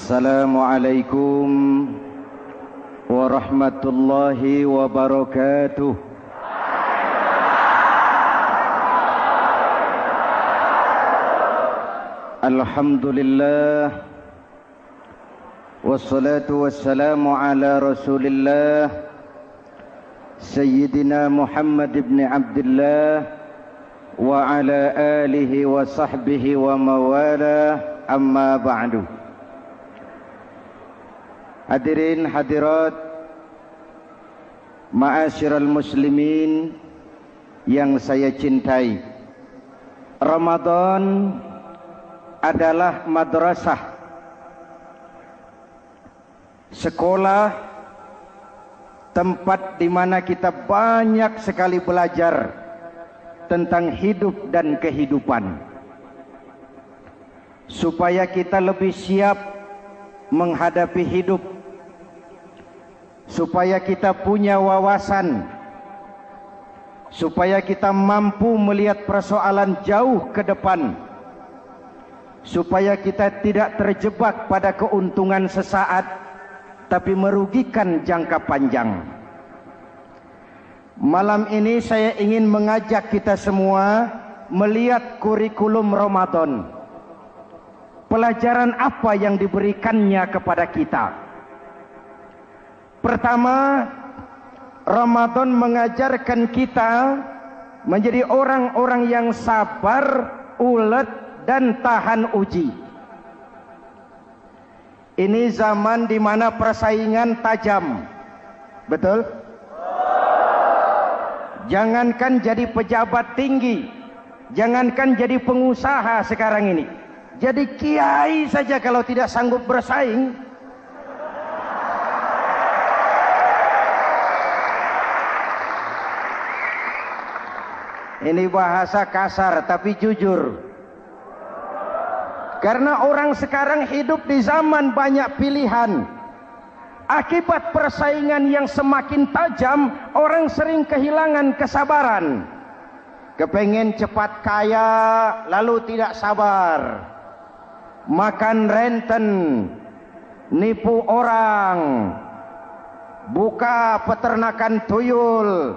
Assalamualaikum warahmatullahi wabarakatuh. Alhamdulillah wassalatu wassalamu ala Rasulillah Sayyidina Muhammad ibn Abdullah wa ala alihi wa sahbihi wa mawala, amma ba'du. Hadirin hadirat ma'asyiral muslimin yang saya cintai, Ramadan adalah madrasah, sekolah, tempat di mana kita banyak sekali belajar tentang hidup dan kehidupan, supaya kita lebih siap menghadapi hidup, supaya kita punya wawasan, supaya kita mampu melihat persoalan jauh ke depan, supaya kita tidak terjebak pada keuntungan sesaat tapi merugikan jangka panjang. Malam ini saya ingin mengajak kita semua melihat kurikulum Ramadan. Pelajaran apa yang diberikannya kepada kita? Pertama, Ramadan mengajarkan kita menjadi orang-orang yang sabar, ulet, dan tahan uji. Ini zaman di mana persaingan tajam. Betul? Jangankan jadi pejabat tinggi, jangankan jadi pengusaha sekarang ini, jadi kiai saja kalau tidak sanggup bersaing, ini bahasa kasar tapi jujur. Karena orang sekarang hidup di zaman banyak pilihan. Akibat persaingan yang semakin tajam, orang sering kehilangan kesabaran. Kepengen cepat kaya, lalu tidak sabar. Makan renten, nipu orang, buka peternakan tuyul,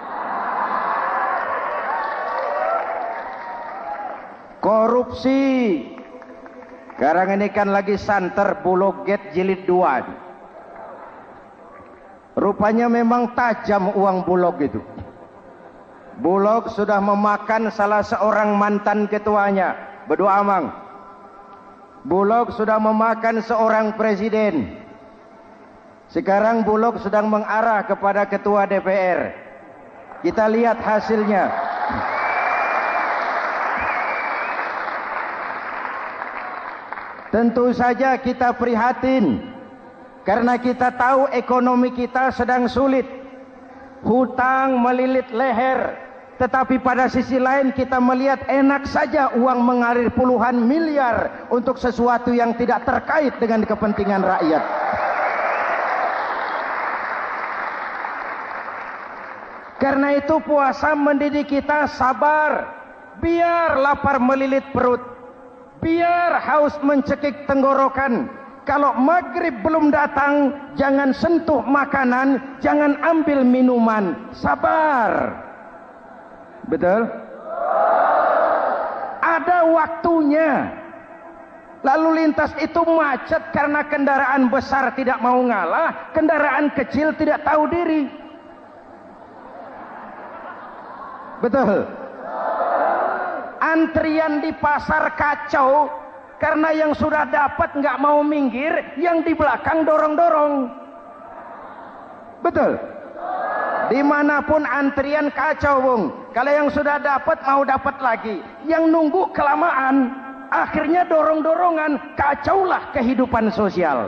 korupsi. Sekarang ini kan lagi santer Bulog Gate jilid 2. Rupanya memang tajam uang Bulog itu. Bulog sudah memakan salah seorang mantan ketuanya, Bedu Amang. Bulog sudah memakan seorang presiden. Sekarang Bulog sedang mengarah kepada ketua DPR. Kita lihat hasilnya. Tentu saja kita prihatin, karena kita tahu ekonomi kita sedang sulit. Hutang melilit leher. Tetapi pada sisi lain kita melihat enak saja uang mengalir puluhan miliar untuk sesuatu yang tidak terkait dengan kepentingan rakyat. Karena itu puasa mendidik kita sabar. Biar lapar melilit perut, biar haus mencekik tenggorokan. Kalau maghrib belum datang, jangan sentuh makanan, jangan ambil minuman. Sabar. Betul? Ada waktunya. Lalu lintas itu macet karena kendaraan besar tidak mau ngalah, kendaraan kecil tidak tahu diri. Betul? Antrian di pasar kacau karena yang sudah dapat nggak mau minggir, yang di belakang dorong-dorong. Betul? Dimanapun antrian kacau, Bung. Kalau yang sudah dapat mau dapat lagi, yang nunggu kelamaan, akhirnya dorong-dorongan, kacaulah kehidupan sosial.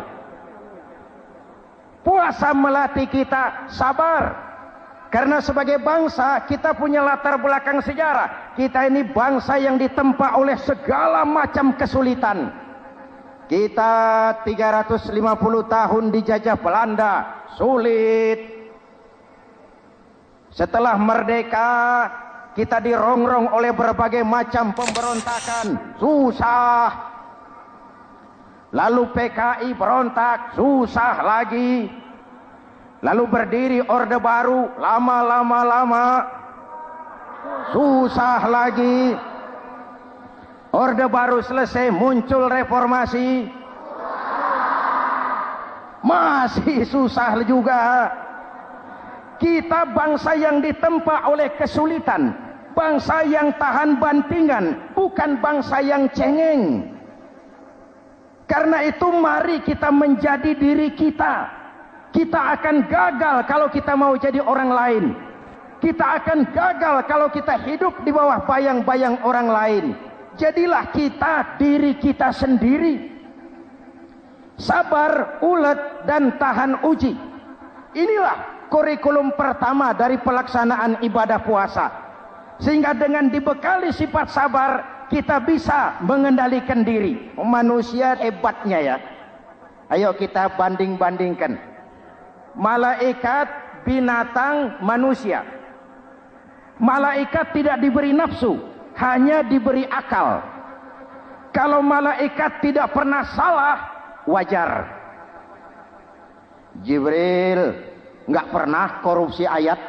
Puasa melatih kita sabar. Karena sebagai bangsa kita punya latar belakang sejarah. Kita ini bangsa yang ditempa oleh segala macam kesulitan. Kita 350 tahun dijajah Belanda, sulit. Setelah merdeka, kita dirongrong oleh berbagai macam pemberontakan, susah. Lalu PKI berontak, susah lagi. Lalu berdiri Orde Baru, lama, susah lagi. Orde Baru selesai, muncul reformasi, masih susah juga. Kita bangsa yang ditempa oleh kesulitan, bangsa yang tahan bantingan, bukan bangsa yang cengeng. Karena itu mari kita menjadi diri kita. Kita akan gagal kalau kita mau jadi orang lain. Kita akan gagal kalau kita hidup di bawah bayang-bayang orang lain. Jadilah kita diri kita sendiri. Sabar, ulet, dan tahan uji. Inilah kurikulum pertama dari pelaksanaan ibadah puasa. Sehingga dengan dibekali sifat sabar, kita bisa mengendalikan diri. Manusia hebatnya ya. Ayo kita banding-bandingkan. Malaikat, binatang, manusia. Malaikat tidak diberi nafsu, hanya diberi akal. Kalau malaikat tidak pernah salah, wajar. Jibril nggak pernah korupsi ayat.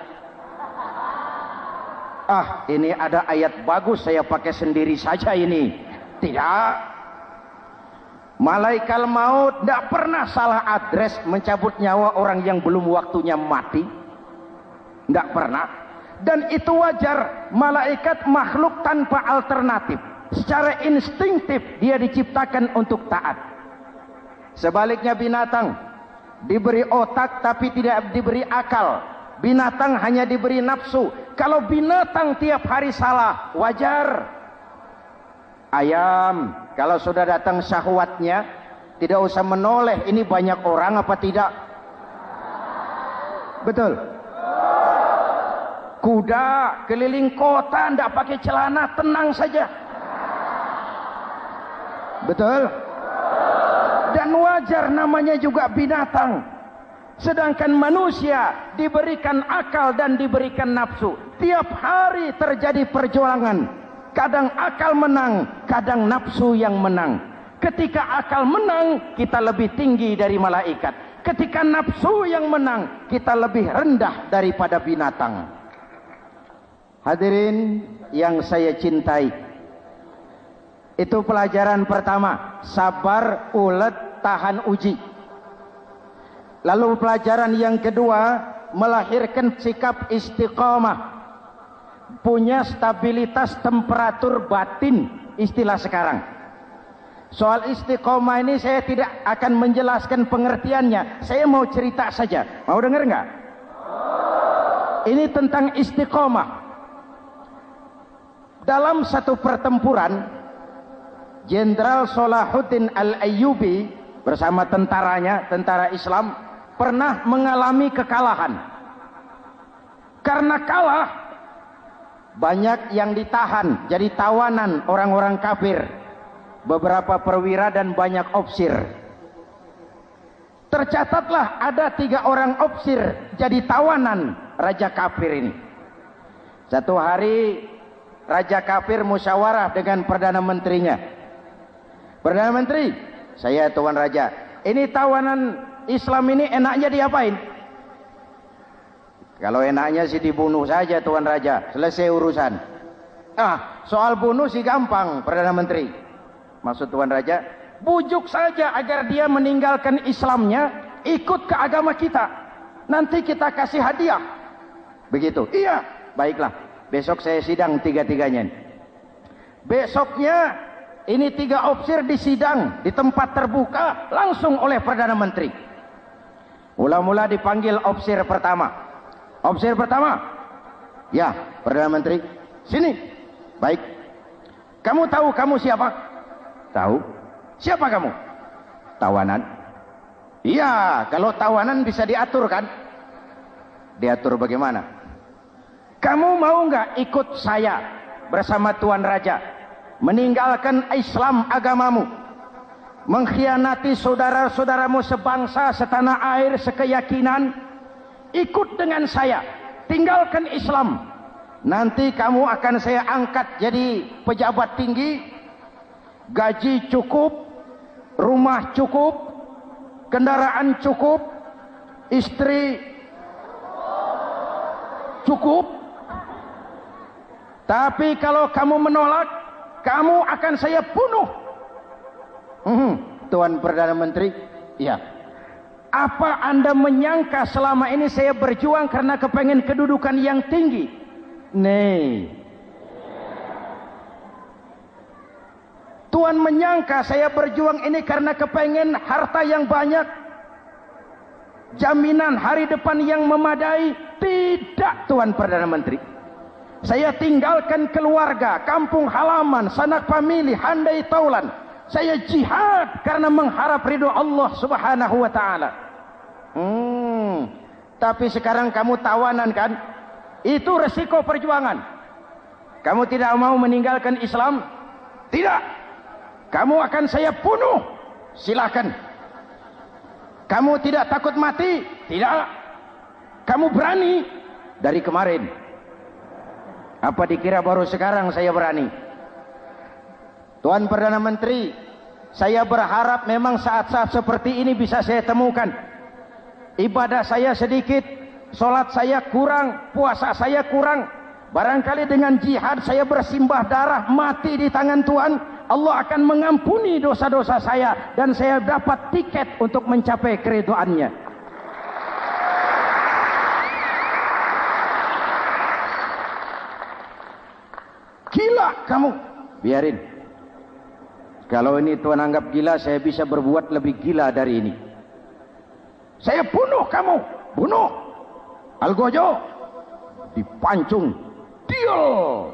Ah, ini ada ayat bagus, saya pakai sendiri saja ini. Tidak. Malaikat maut tidak pernah salah adres mencabut nyawa orang yang belum waktunya mati. Tidak pernah. Dan itu wajar. Malaikat makhluk tanpa alternatif. Secara instingtif dia diciptakan untuk taat. Sebaliknya binatang diberi otak tapi tidak diberi akal. Binatang hanya diberi nafsu. Kalau binatang tiap hari salah, wajar. Ayam, kalau sudah datang syahwatnya, tidak usah menoleh. Ini banyak orang apa tidak? Betul. Kuda keliling kota, tidak pakai celana, tenang saja. Betul. Dan wajar, namanya juga binatang. Sedangkan manusia diberikan akal dan diberikan nafsu. Tiap hari terjadi perjuangan. Kadang akal menang, kadang nafsu yang menang. Ketika akal menang, kita lebih tinggi dari malaikat. Ketika nafsu yang menang, kita lebih rendah daripada binatang. Hadirin yang saya cintai, itu pelajaran pertama, sabar, ulet, tahan uji. Lalu pelajaran yang kedua, melahirkan sikap istiqamah, punya stabilitas temperatur batin, istilah sekarang. Soal istiqomah ini saya tidak akan menjelaskan pengertiannya, saya mau cerita saja. Mau dengar nggak? Ini tentang istiqomah. Dalam satu pertempuran, Jenderal Salahuddin Al-Ayyubi bersama tentaranya, tentara Islam, pernah mengalami kekalahan. Karena kalah, banyak yang ditahan jadi tawanan orang-orang kafir, beberapa perwira dan banyak opsir. Tercatatlah ada 3 orang opsir jadi tawanan raja kafir ini. Satu hari raja kafir musyawarah dengan perdana menterinya. Perdana menteri, saya tuan raja, ini tawanan Islam ini enaknya diapain? Kalau enaknya sih dibunuh saja tuan raja, selesai urusan. Soal bunuh sih gampang, Perdana Menteri. Maksud tuan raja, bujuk saja agar dia meninggalkan Islamnya, ikut ke agama kita. Nanti kita kasih hadiah. Begitu. Iya, baiklah. Besok saya sidang 3-3-nya. Besoknya ini 3 opsir disidang di tempat terbuka langsung oleh Perdana Menteri. Mula-mula dipanggil opsir pertama. Opsir pertama, ya Perdana Menteri, sini. Baik. Kamu tahu kamu siapa? Tahu. Siapa kamu? Tawanan. Iya, kalau tawanan bisa diatur kan? Diatur bagaimana? Kamu mau nggak ikut saya bersama Tuan Raja meninggalkan Islam agamamu, mengkhianati saudara-saudaramu sebangsa, setanah air, sekeyakinan? Ikut dengan saya, tinggalkan Islam. Nanti kamu akan saya angkat jadi pejabat tinggi, gaji cukup, rumah cukup, kendaraan cukup, istri cukup. Tapi kalau kamu menolak, kamu akan saya bunuh. Tuan Perdana Menteri, ya. Apa Anda menyangka selama ini saya berjuang karena kepengen kedudukan yang tinggi? Nih. Tuan menyangka saya berjuang ini karena kepengen harta yang banyak, jaminan hari depan yang memadai? Tidak, Tuan Perdana Menteri. Saya tinggalkan keluarga, kampung halaman, sanak famili, handai taulan. Saya jihad karena mengharap ridho Allah Subhanahu wa ta'ala. Tapi sekarang kamu tawanan kan? Itu resiko perjuangan. Kamu tidak mau meninggalkan Islam? Tidak. Kamu akan saya bunuh. Silakan. Kamu tidak takut mati? Tidak. Kamu berani? Dari kemarin. Apa dikira baru sekarang saya berani? Tuan Perdana Menteri, saya berharap memang saat-saat seperti ini bisa saya temukan. Ibadah saya sedikit, solat saya kurang, puasa saya kurang. Barangkali dengan jihad saya bersimbah darah, mati di tangan Tuhan, Allah akan mengampuni dosa-dosa saya dan saya dapat tiket untuk mencapai keridhaannya. Gila kamu, biarin. Kalau ini Tuan anggap gila, saya bisa berbuat lebih gila dari ini. Saya bunuh kamu, bunuh. Algojo dipancung, deal.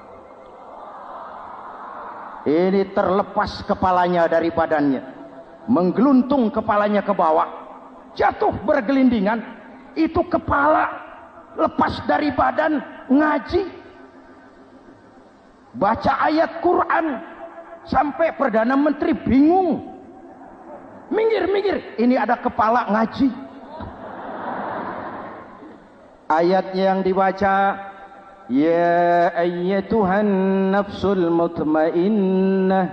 Ini terlepas kepalanya dari badannya, menggeluntung kepalanya ke bawah, jatuh bergelindingan. Itu kepala lepas dari badan, ngaji, baca ayat Quran. Sampai Perdana Menteri bingung. Minggir. Ini ada kepala ngaji. Ayatnya yang dibaca, ya ayyatuhan nafsul mutmainnah,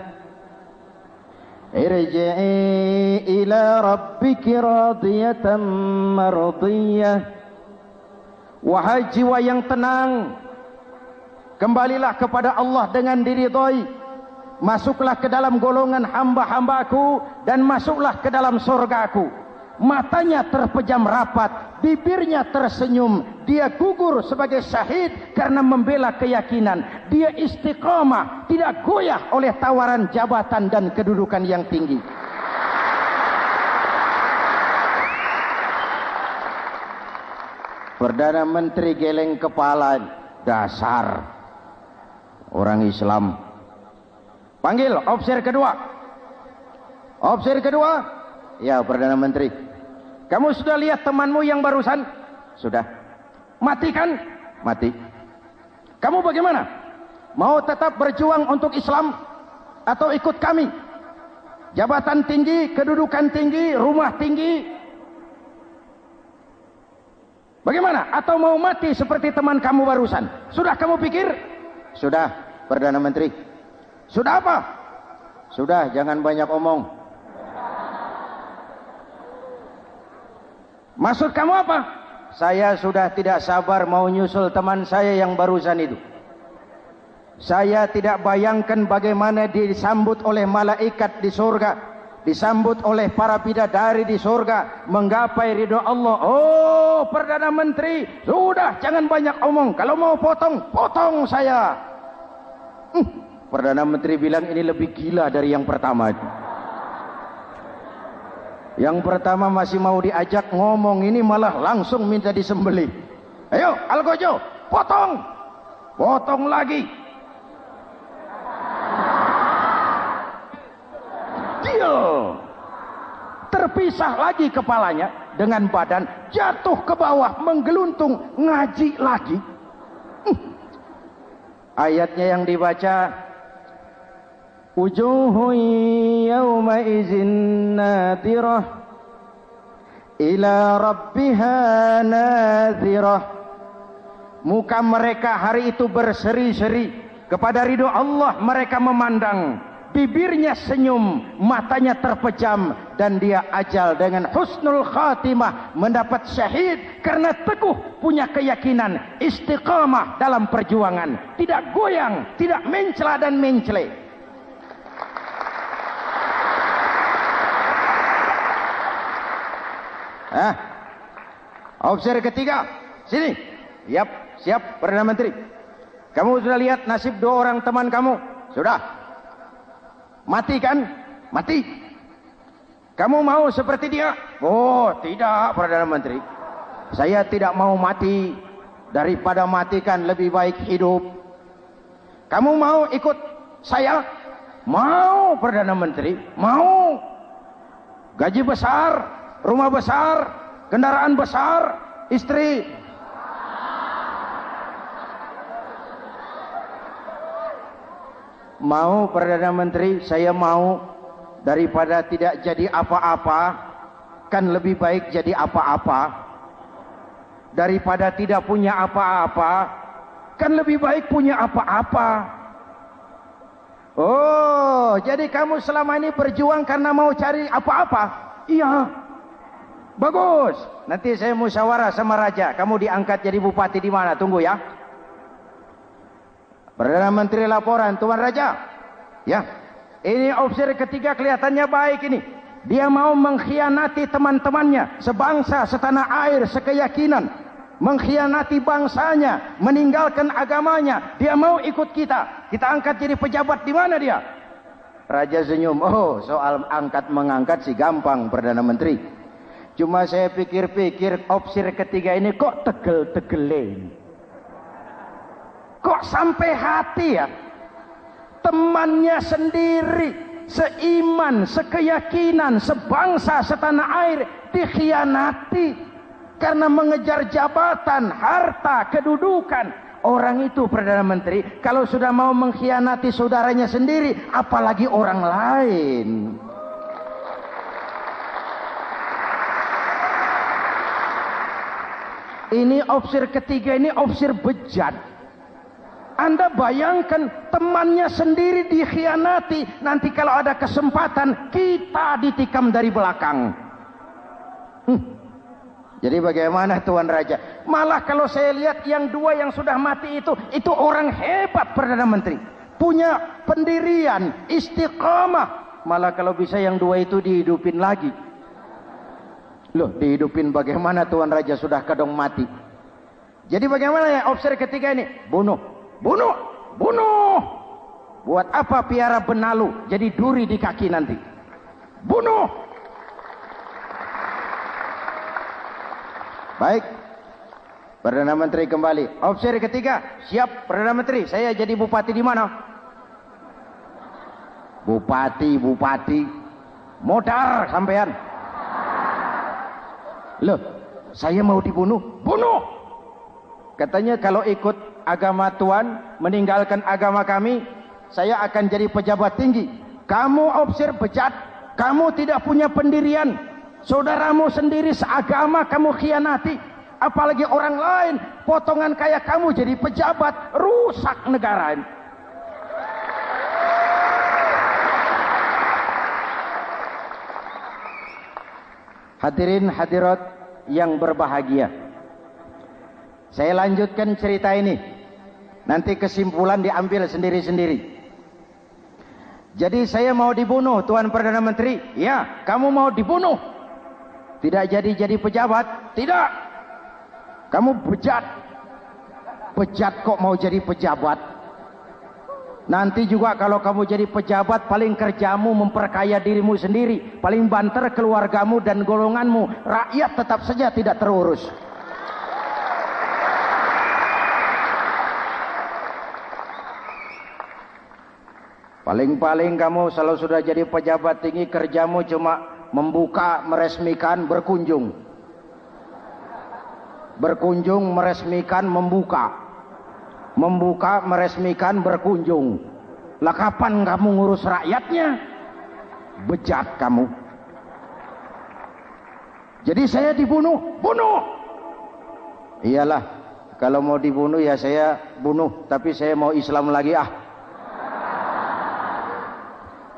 irji'i ila rabbiki radiyatan mardiyah. Wahai jiwa yang tenang, kembalilah kepada Allah dengan diridhoi. Masuklah ke dalam golongan hamba-hambaku dan masuklah ke dalam surgaku. Matanya terpejam rapat, bibirnya tersenyum. Dia gugur sebagai syahid karena membela keyakinan. Dia istiqamah, tidak goyah oleh tawaran jabatan dan kedudukan yang tinggi. Perdana Menteri geleng kepala, dasar orang Islam. Panggil officer kedua. Officer kedua. Ya, Perdana Menteri. Kamu sudah lihat temanmu yang barusan? Sudah. Mati kan? Mati. Kamu bagaimana? Mau tetap berjuang untuk Islam atau ikut kami? Jabatan tinggi, kedudukan tinggi, rumah tinggi. Bagaimana? Atau mau mati seperti teman kamu barusan? Sudah kamu pikir? Sudah, Perdana Menteri. Sudah apa? Sudah, jangan banyak omong. Maksud kamu apa? Saya sudah tidak sabar mau nyusul teman saya yang barusan itu. Saya tidak bayangkan bagaimana disambut oleh malaikat di surga, disambut oleh para bidadari di surga, menggapai ridho Allah. Oh, Perdana Menteri, sudah jangan banyak omong. Kalau mau potong, potong saya. Perdana Menteri bilang ini lebih gila dari yang pertama. Yang pertama masih mau diajak ngomong, ini malah langsung minta disembelih. Ayo, Algojo, potong. Potong lagi. Deal. Terpisah lagi kepalanya dengan badan, jatuh ke bawah, menggeluntung, ngaji lagi. Ayatnya yang dibaca, wujuhun yawma izin nadirah ila rabbiha nadirah. Muka mereka hari itu berseri-seri kepada ridho Allah. Mereka memandang bibirnya senyum, matanya terpejam, dan dia ajal dengan husnul khatimah, mendapat syahid karena teguh punya keyakinan, istiqamah dalam perjuangan, tidak goyang, tidak mencela dan mencele. Opsi ketiga, sini. Siap, Perdana Menteri. Kamu sudah lihat nasib 2 orang teman kamu? Sudah. Mati kan? Mati. Kamu mau seperti dia? Oh, tidak, Perdana Menteri. Saya tidak mau mati. Daripada mati kan lebih baik hidup. Kamu mau ikut saya? Mau, Perdana Menteri. Mau. Gaji besar, rumah besar, kendaraan besar, istri. Mau, Perdana Menteri, saya mau. Daripada tidak jadi apa-apa, kan lebih baik jadi apa-apa. Daripada tidak punya apa-apa, kan lebih baik punya apa-apa. Oh, jadi kamu selama ini berjuang karena mau cari apa-apa? Iya. Bagus. Nanti saya musyawarah sama raja. Kamu diangkat jadi bupati di mana? Tunggu ya. Perdana Menteri laporan, Tuan Raja. Ya. Ini opsi ketiga kelihatannya baik ini. Dia mau mengkhianati teman-temannya, sebangsa, setanah air, sekeyakinan. Mengkhianati bangsanya, meninggalkan agamanya. Dia mau ikut kita. Kita angkat jadi pejabat, di mana dia? Raja senyum. Oh, soal angkat mengangkat sih gampang, Perdana Menteri. Cuma saya pikir-pikir opsi ketiga ini kok tegel-tegelin. Kok sampai hati ya? Temannya sendiri, seiman, sekeyakinan, sebangsa, setanah air dikhianati karena mengejar jabatan, harta, kedudukan. Orang itu, Perdana Menteri, kalau sudah mau mengkhianati saudaranya sendiri, apalagi orang lain. Ini opsi ketiga, ini opsi bejat. Anda bayangkan temannya sendiri dikhianati. Nanti kalau ada kesempatan, kita ditikam dari belakang. Jadi bagaimana Tuan Raja? Malah kalau saya lihat yang 2 yang sudah mati itu orang hebat, Perdana Menteri. Punya pendirian, istiqamah. Malah kalau bisa yang 2 itu dihidupin lagi. Loh, dihidupin bagaimana Tuan Raja, sudah kadang mati. Jadi bagaimana ya opsi ketiga ini? Bunuh. Bunuh. Buat apa piara benalu jadi duri di kaki nanti? Bunuh. Baik, Perdana Menteri kembali. Opsi ketiga, siap Perdana Menteri. Saya jadi bupati di mana? Bupati. Modar sampean. Loh, saya mau dibunuh. Bunuh. Katanya kalau ikut agama Tuan, meninggalkan agama kami, saya akan jadi pejabat tinggi. Kamu opsi bejat, kamu tidak punya pendirian. Saudaramu sendiri seagama kamu khianati, apalagi orang lain. Potongan kayak kamu jadi pejabat, rusak negara ini. Hadirin hadirat yang berbahagia, saya lanjutkan cerita ini. Nanti kesimpulan diambil sendiri-sendiri. Jadi saya mau dibunuh, Tuan Perdana Menteri. Ya, kamu mau dibunuh. Tidak jadi pejabat? Tidak. Kamu bejat. Bejat kok mau jadi pejabat? Nanti juga kalau kamu jadi pejabat, paling kerjamu memperkaya dirimu sendiri. Paling banter keluargamu dan golonganmu. Rakyat tetap saja tidak terurus. Paling-paling kamu kalau sudah jadi pejabat tinggi, kerjamu cuma membuka, meresmikan, berkunjung. Berkunjung, meresmikan, membuka. Membuka, meresmikan, berkunjung. Lah kapan kamu ngurus rakyatnya? Bejat kamu. Jadi saya dibunuh. Bunuh. Iyalah, kalau mau dibunuh ya saya bunuh. Tapi saya mau Islam lagi ah.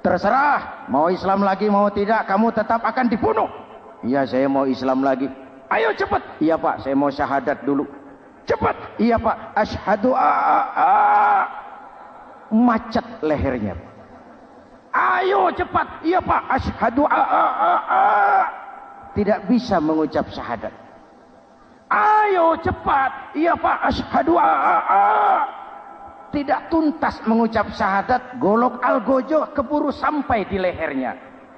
Terserah, mau Islam lagi mau tidak, kamu tetap akan dibunuh. Iya, saya mau Islam lagi. Ayo cepat. Iya Pak, saya mau syahadat dulu. Cepat. Iya Pak, asyhadu macet lehernya. Ayo cepat. Iya Pak, asyhadu tidak bisa mengucap syahadat. Ayo cepat. Iya Pak, asyhadu tidak tuntas mengucap syahadat, golok algojo keburu sampai di lehernya.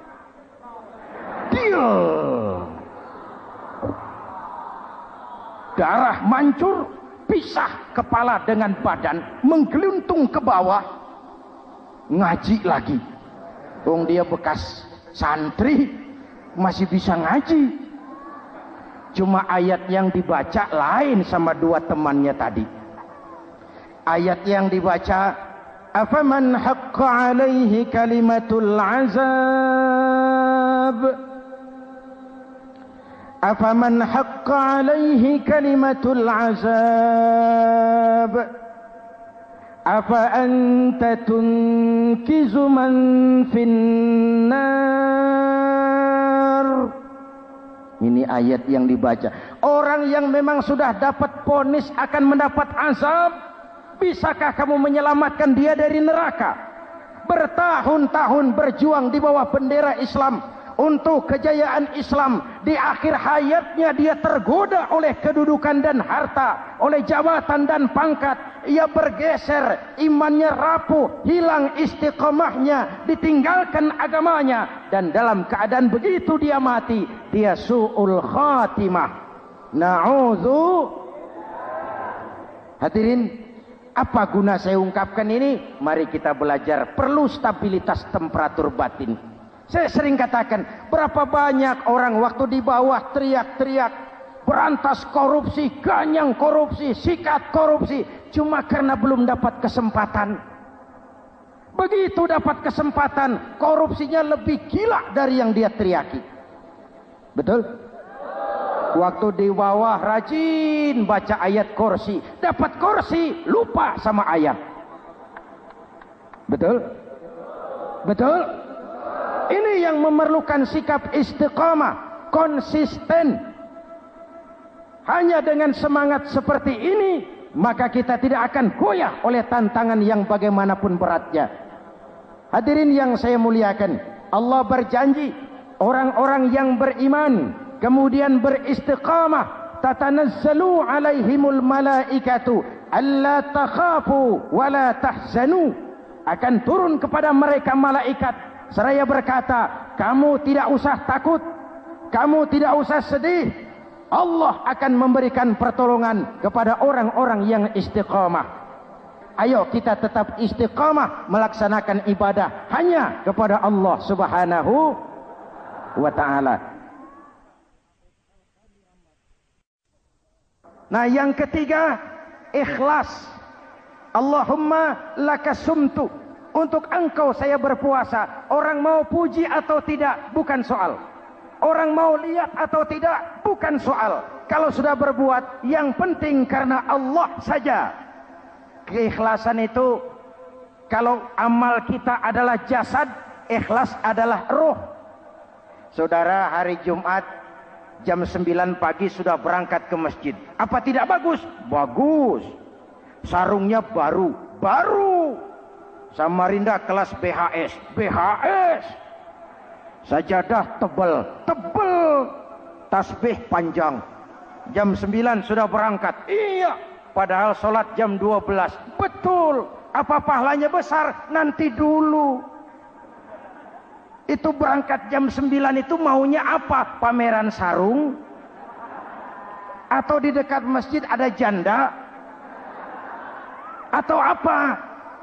Darah mancur, pisah kepala dengan badan, menggeluntung ke bawah. Ngaji lagi. Dia bekas santri, masih bisa ngaji. Cuma ayat yang dibaca lain sama dua temannya tadi. Ayat yang dibaca, afaman haqqa alaihi kalimatul azab, afaman haqqa alaihi kalimatul azab, afa anta tunkizu man finnar. Ini ayat yang dibaca. Orang yang memang sudah dapat vonis akan mendapat azab, bisakah kamu menyelamatkan dia dari neraka? Bertahun-tahun berjuang di bawah bendera Islam untuk kejayaan Islam. Di akhir hayatnya dia tergoda oleh kedudukan dan harta, oleh jabatan dan pangkat. Ia bergeser, imannya rapuh, hilang istiqomahnya, ditinggalkan agamanya, dan dalam keadaan begitu dia mati, dia su'ul khatimah. Na'udzu. Hadirin, apa guna saya ungkapkan ini? Mari kita belajar, perlu stabilitas temperatur batin. Saya sering katakan, berapa banyak orang waktu di bawah teriak-teriak berantas korupsi, ganyang korupsi, sikat korupsi, cuma karena belum dapat kesempatan. Begitu dapat kesempatan, korupsinya lebih gila dari yang dia teriaki. Betul? Waktu di bawah rajin baca ayat kursi, dapat kursi, lupa sama ayat. Betul? Betul? Ini yang memerlukan sikap istiqamah, konsisten. Hanya dengan semangat seperti ini, maka kita tidak akan goyah oleh tantangan yang bagaimanapun beratnya. Hadirin yang saya muliakan, Allah berjanji, orang-orang yang beriman, kemudian beristiqamah, tatanazzalu alaihimul malaikatu alla takhafu wa la tahzanu. Akan turun kepada mereka malaikat, seraya berkata, kamu tidak usah takut, kamu tidak usah sedih. Allah akan memberikan pertolongan kepada orang-orang yang istiqamah. Ayo kita tetap istiqamah melaksanakan ibadah hanya kepada Allah Subhanahu wa ta'ala. Nah, yang ketiga, ikhlas. Allahumma lakasumtu, untuk engkau saya berpuasa. Orang mau puji atau tidak bukan soal, orang mau lihat atau tidak bukan soal. Kalau sudah berbuat, yang penting karena Allah saja. Keikhlasan itu, kalau amal kita adalah jasad, ikhlas adalah roh. Saudara, hari Jumat jam 9 pagi sudah berangkat ke masjid. Apa tidak bagus? Bagus. Sarungnya baru. Samarinda kelas BHS. Sajadah tebal. Tasbih panjang. Jam 9 sudah berangkat. Iya, padahal sholat jam 12. Betul. Apa pahalanya besar? Nanti dulu. Itu berangkat jam 9 itu maunya apa? Pameran sarung? Atau di dekat masjid ada janda? Atau apa?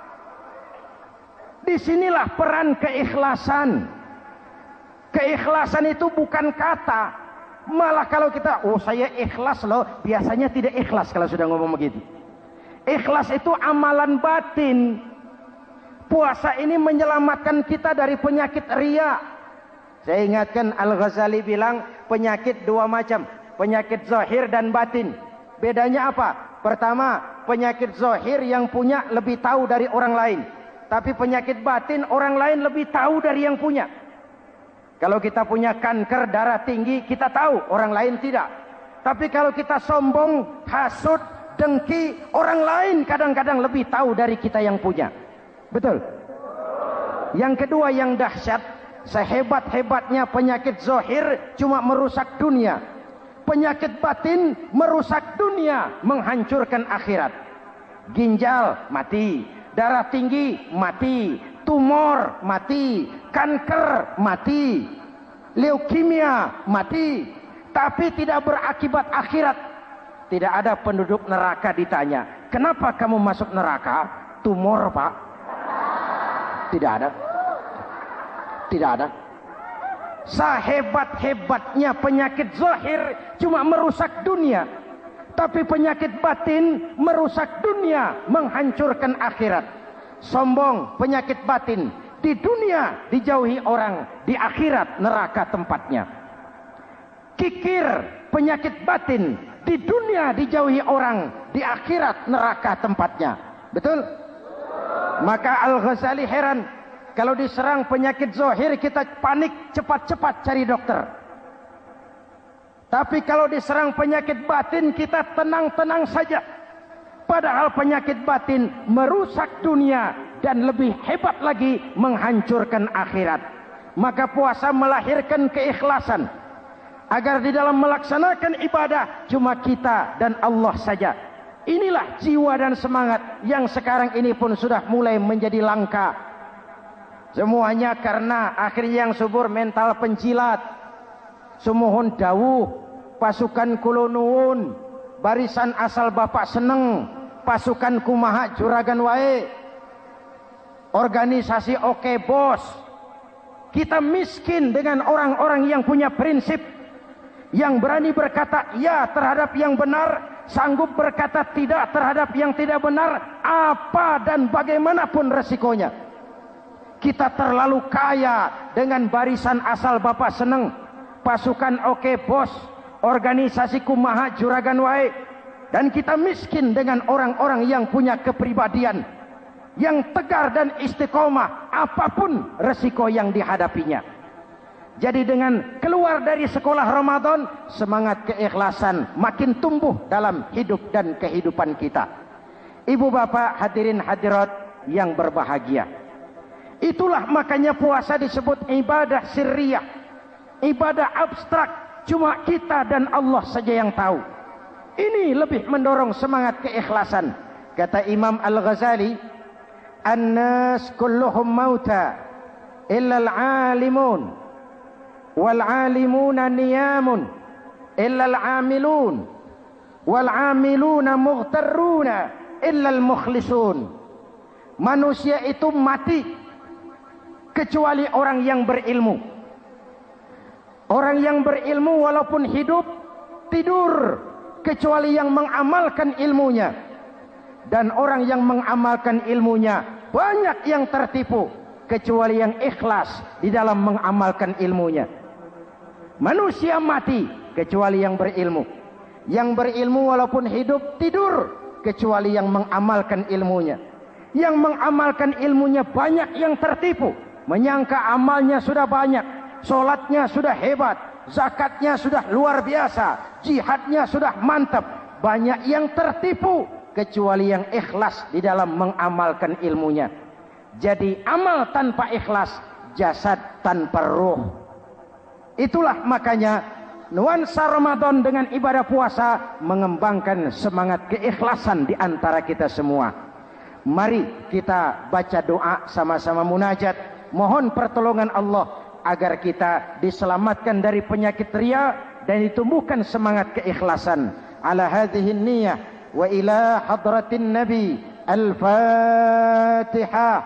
Disinilah peran keikhlasan. Keikhlasan itu bukan kata. Malah kalau kita, saya ikhlas loh, biasanya tidak ikhlas kalau sudah ngomong begitu. Ikhlas itu amalan batin. Puasa ini menyelamatkan kita dari penyakit riya. Saya ingatkan Al-Ghazali bilang penyakit dua macam, penyakit zahir dan batin. Bedanya apa? Pertama, penyakit zahir yang punya lebih tahu dari orang lain. Tapi penyakit batin orang lain lebih tahu dari yang punya. Kalau kita punya kanker darah tinggi, kita tahu, orang lain tidak. Tapi kalau kita sombong, hasut, dengki, orang lain kadang-kadang lebih tahu dari kita yang punya. Betul? Yang kedua yang dahsyat, sehebat-hebatnya penyakit zahir cuma merusak dunia. Penyakit batin merusak dunia, menghancurkan akhirat. Ginjal mati, darah tinggi mati, tumor mati, kanker mati, leukemia mati, tapi tidak berakibat akhirat. Tidak ada penduduk neraka ditanya, kenapa kamu masuk neraka? Tumor, Pak. Tidak ada. Tidak ada. Sehebat-hebatnya penyakit zahir cuma merusak dunia, tapi penyakit batin merusak dunia, menghancurkan akhirat. Sombong, penyakit batin, di dunia dijauhi orang, di akhirat neraka tempatnya. Kikir, penyakit batin, di dunia dijauhi orang, di akhirat neraka tempatnya. Betul? Maka Al-Ghazali heran, kalau diserang penyakit zahir kita panik, cepat-cepat cari dokter. Tapi kalau diserang penyakit batin kita tenang-tenang saja. Padahal penyakit batin merusak dunia dan lebih hebat lagi menghancurkan akhirat. Maka puasa melahirkan keikhlasan, agar di dalam melaksanakan ibadah cuma kita dan Allah saja. Inilah jiwa dan semangat yang sekarang ini pun sudah mulai menjadi langka. Semuanya karena akhirnya yang subur mental penjilat. Sumuhun dawuh, pasukan kulonuun, barisan asal bapak seneng, pasukan kumaha juragan wae, organisasi oke bos. Kita miskin dengan orang-orang yang punya prinsip, yang berani berkata ya terhadap yang benar, sanggup berkata tidak terhadap yang tidak benar, apa dan bagaimanapun resikonya. Kita terlalu kaya dengan barisan asal bapak seneng, pasukan oke bos, organisasi kumaha juragan wae, dan kita miskin dengan orang-orang yang punya kepribadian, yang tegar dan istiqomah apapun resiko yang dihadapinya. Jadi dengan keluar dari sekolah Ramadan, semangat keikhlasan makin tumbuh dalam hidup dan kehidupan kita. Ibu bapak hadirin hadirat yang berbahagia, itulah makanya puasa disebut ibadah sirriyah, ibadah abstrak, cuma kita dan Allah saja yang tahu. Ini lebih mendorong semangat keikhlasan. Kata Imam Al-Ghazali, "An-nas kulluhum mauta illa al-alimun, wal-alimuna niyamun illa al-amilun, wal-amiluna mughtarruna illa al-mukhlisun." Manusia itu mati kecuali orang yang berilmu. Orang yang berilmu walaupun hidup tidur kecuali yang mengamalkan ilmunya. Dan orang yang mengamalkan ilmunya banyak yang tertipu kecuali yang ikhlas di dalam mengamalkan ilmunya. Manusia mati kecuali yang berilmu. Yang berilmu walaupun hidup tidur kecuali yang mengamalkan ilmunya. Yang mengamalkan ilmunya banyak yang tertipu, menyangka amalnya sudah banyak, sholatnya sudah hebat, zakatnya sudah luar biasa, jihadnya sudah mantap. Banyak yang tertipu kecuali yang ikhlas di dalam mengamalkan ilmunya. Jadi amal tanpa ikhlas, jasad tanpa ruh. Itulah makanya nuansa Ramadan dengan ibadah puasa mengembangkan semangat keikhlasan di antara kita semua. Mari kita baca doa sama-sama munajat, mohon pertolongan Allah agar kita diselamatkan dari penyakit riya dan ditumbuhkan semangat keikhlasan. Ala hadhihi niyyah wa ila hadratin nabi. Al-Fatihah.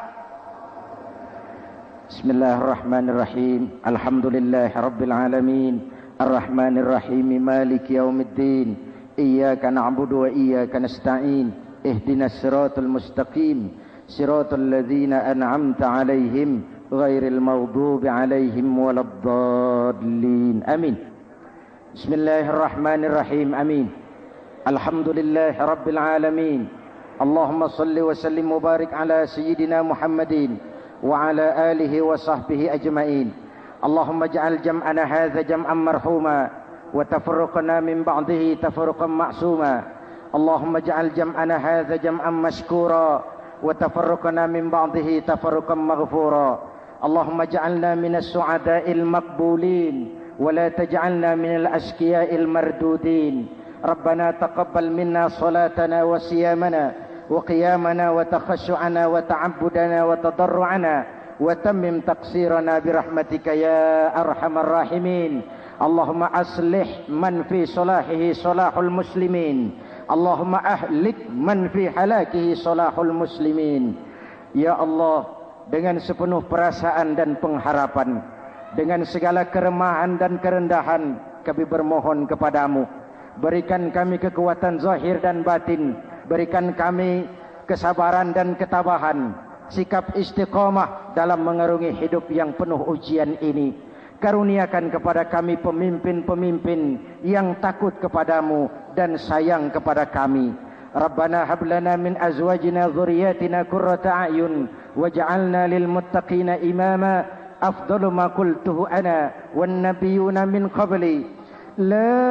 Bismillahirrahmanirrahim. Alhamdulillahi rabbil alamin. Ar-Rahmanir Rahim. Maliki yaumiddin. Iyyaka na'budu wa iyyaka nasta'in. Ihdinas siratal mustaqim. Siratal ladzina an'amta 'alaihim ghairil maghdubi 'alaihim waladdallin. Amin. Bismillahirrahmanirrahim. Amin. Alhamdulillahi rabbil alamin. اللهم صل وسلم وبارك على سيدنا محمد وعلى آله وصحبه أجمعين. اللهم اجعل جمعنا هذا جمعا مرحوما وتفرقنا من بعضه تفرقا معصوما. اللهم اجعل جمعنا هذا جمعا مشكورا وتفرقنا من بعضه تفرقا مغفورا. اللهم اجعلنا من السعداء المقبولين ولا تجعلنا من الأشقياء المردودين. ربنا تقبل منا صلاتنا وصيامنا وقيامنا وتخشعنا وتعبدنا وتضرعنا وتمم تقصيرنا برحمتك يا أرحم الراحمين. اللهم أصلح من في صلاحه صلاح المسلمين. اللهم أهلك من في هلاكه صلاح المسلمين. Ya Allah, dengan sepenuh perasaan dan pengharapan, dengan segala keremahan dan kerendahan, kami bermohon kepadamu, berikan kami kekuatan zahir dan batin, berikan kami kesabaran dan ketabahan, sikap istiqamah dalam mengarungi hidup yang penuh ujian ini. Karuniakan kepada kami pemimpin-pemimpin yang takut kepadamu dan sayang kepada kami. Rabbana hab lana min azwajina dhurriyyatina qurrata a'yun waj'alna lil muttaqina imama. Afdalu ma qultuhu ana wan nabiyyuna min qabli. La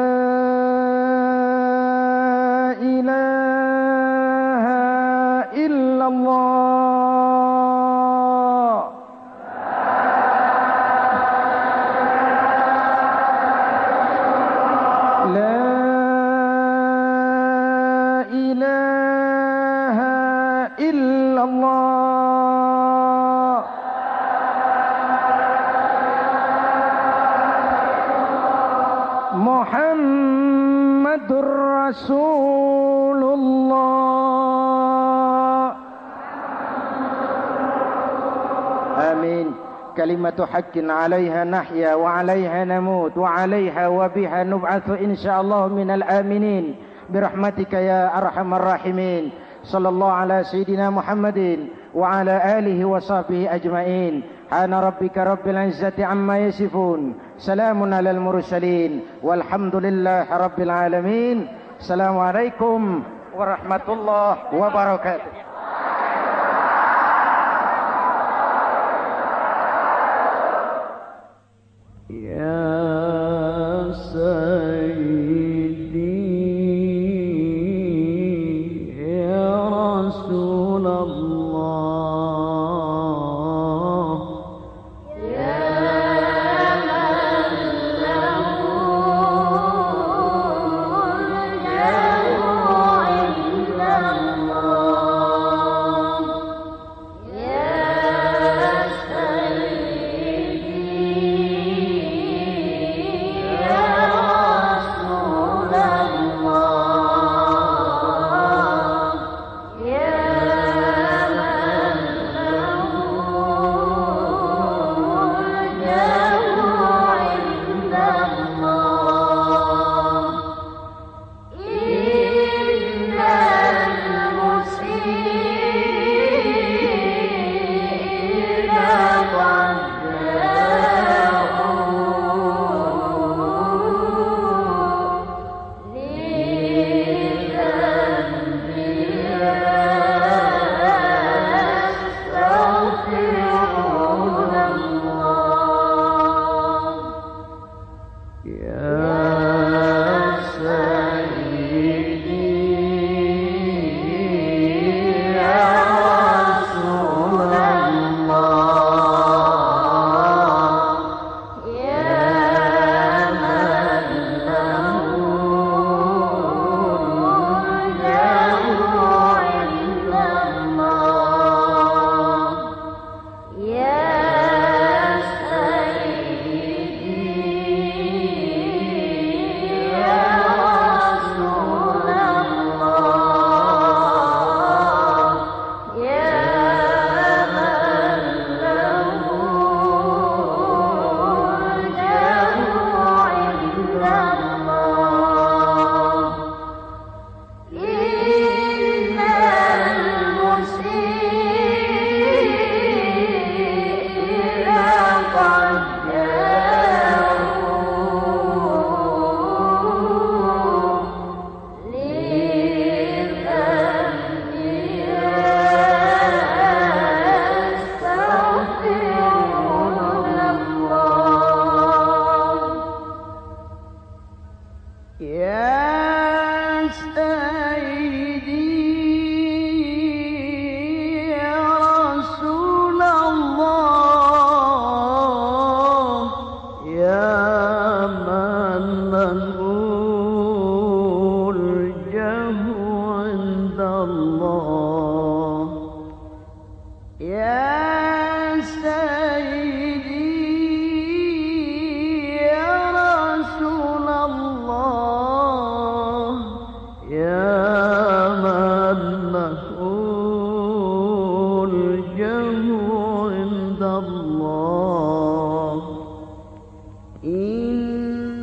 ilaha illallah. La ilaha illallah. Muhammadur Rasulullah. Amin. Kalimatu haqqin 'alaiha nahya wa 'alaiha namut wa 'alaiha wa biha nub'atsu insyaallah minal aminin birahmatika ya arhamar rahimin. Sallallahu ala sayidina Muhammadin wa ala alihi wa sahbihi ajma'in. Ana rabbika rabbil izzati amma yasifun. Salamun alal mursalin walhamdulillahi rabbil alamin. Assalamualaikum warahmatullahi wabarakatuh. Allah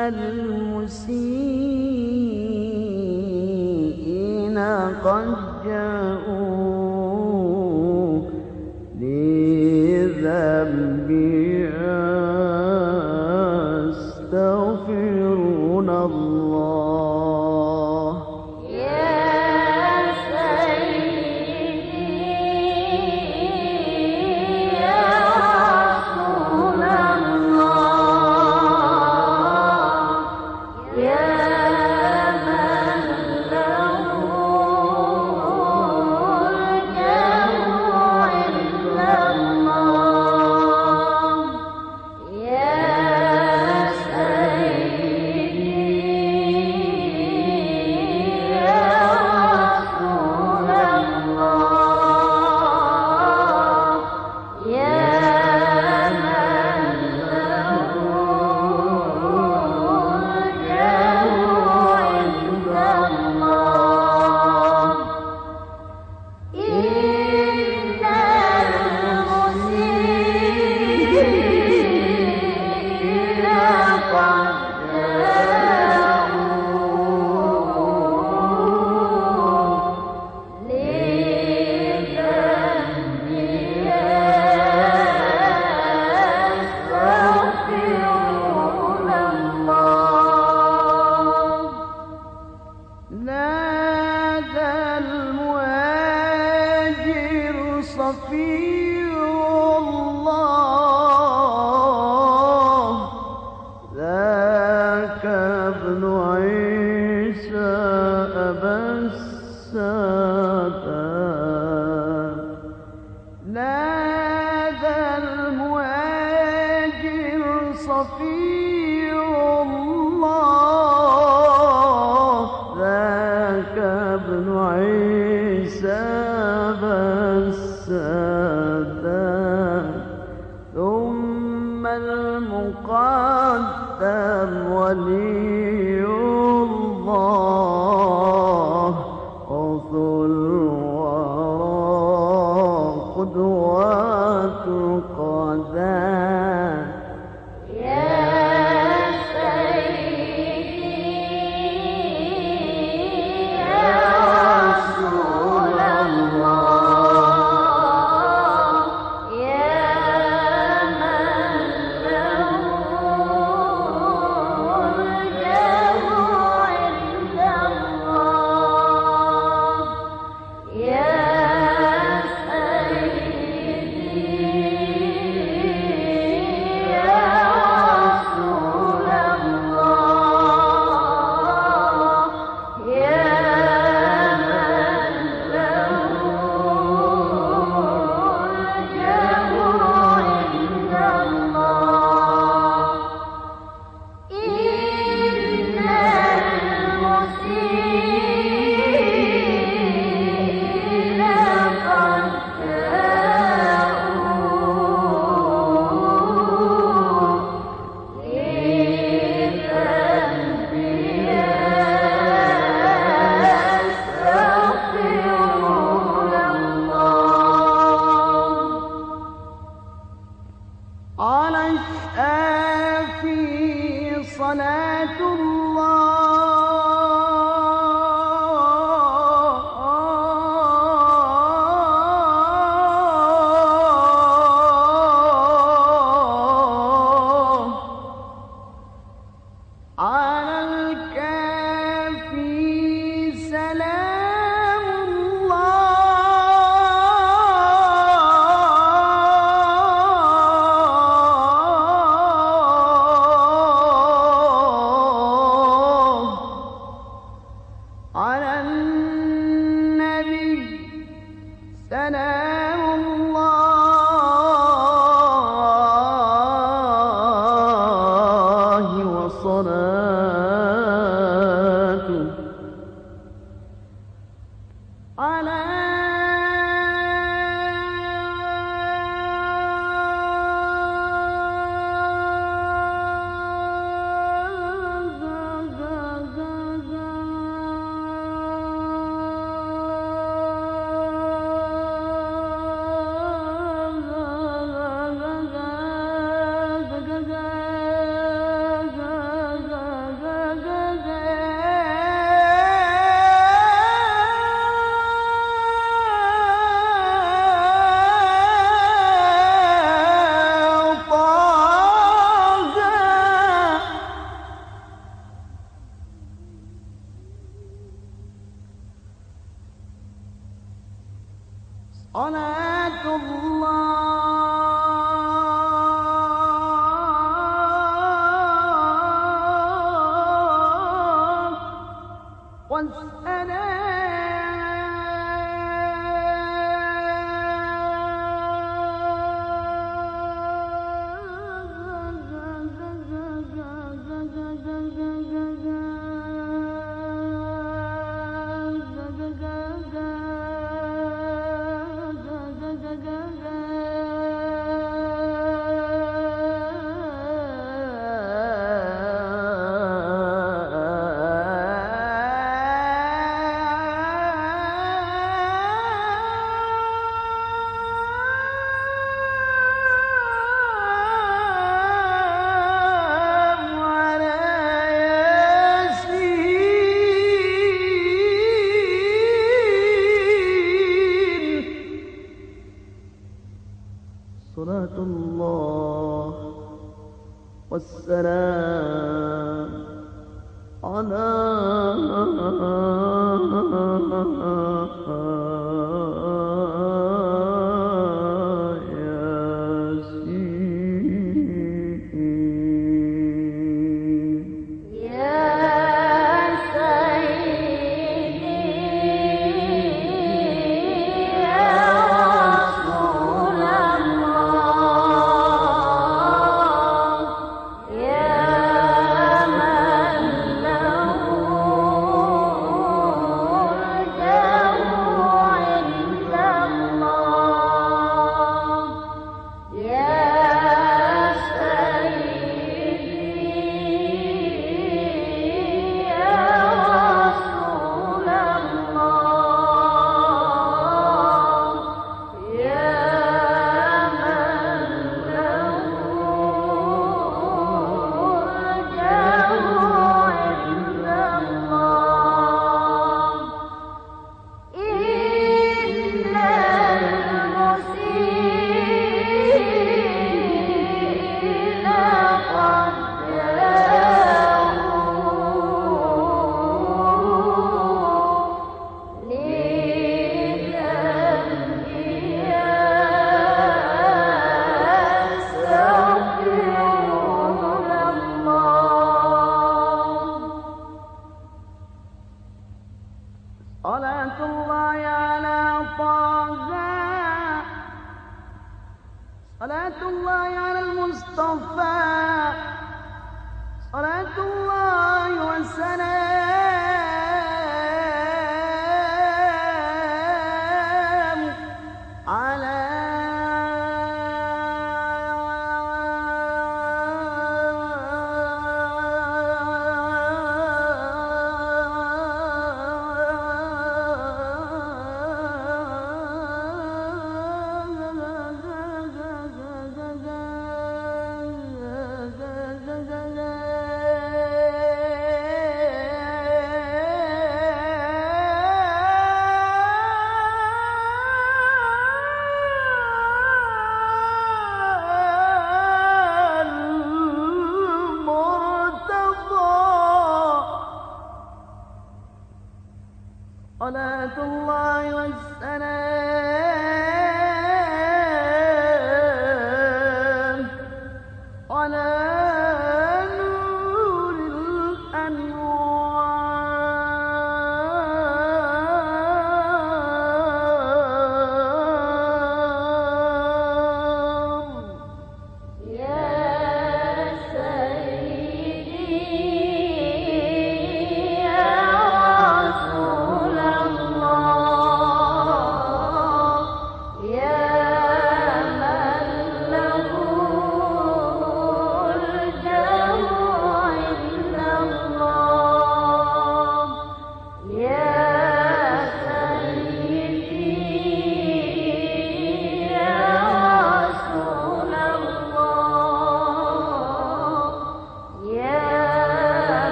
المسيئين قد جاءوا لذنبي يستغفرون الله. والسلام على صلاة الله على طه، صلاة الله على المصطفى، صلاة الله والسلام على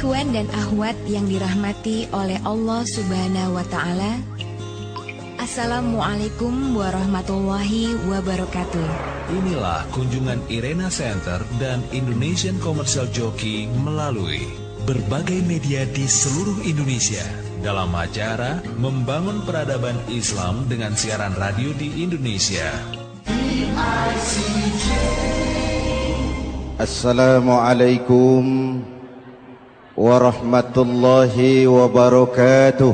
Ikhwan dan akhwat yang dirahmati oleh Allah Subhanahu wa taala. Assalamualaikum warahmatullahi wabarakatuh. Inilah kunjungan Irena Center dan Indonesian Commercial Jockey melalui berbagai media di seluruh Indonesia dalam acara Membangun Peradaban Islam dengan siaran radio di Indonesia. Assalamualaikum warahmatullahi wabarakatuh.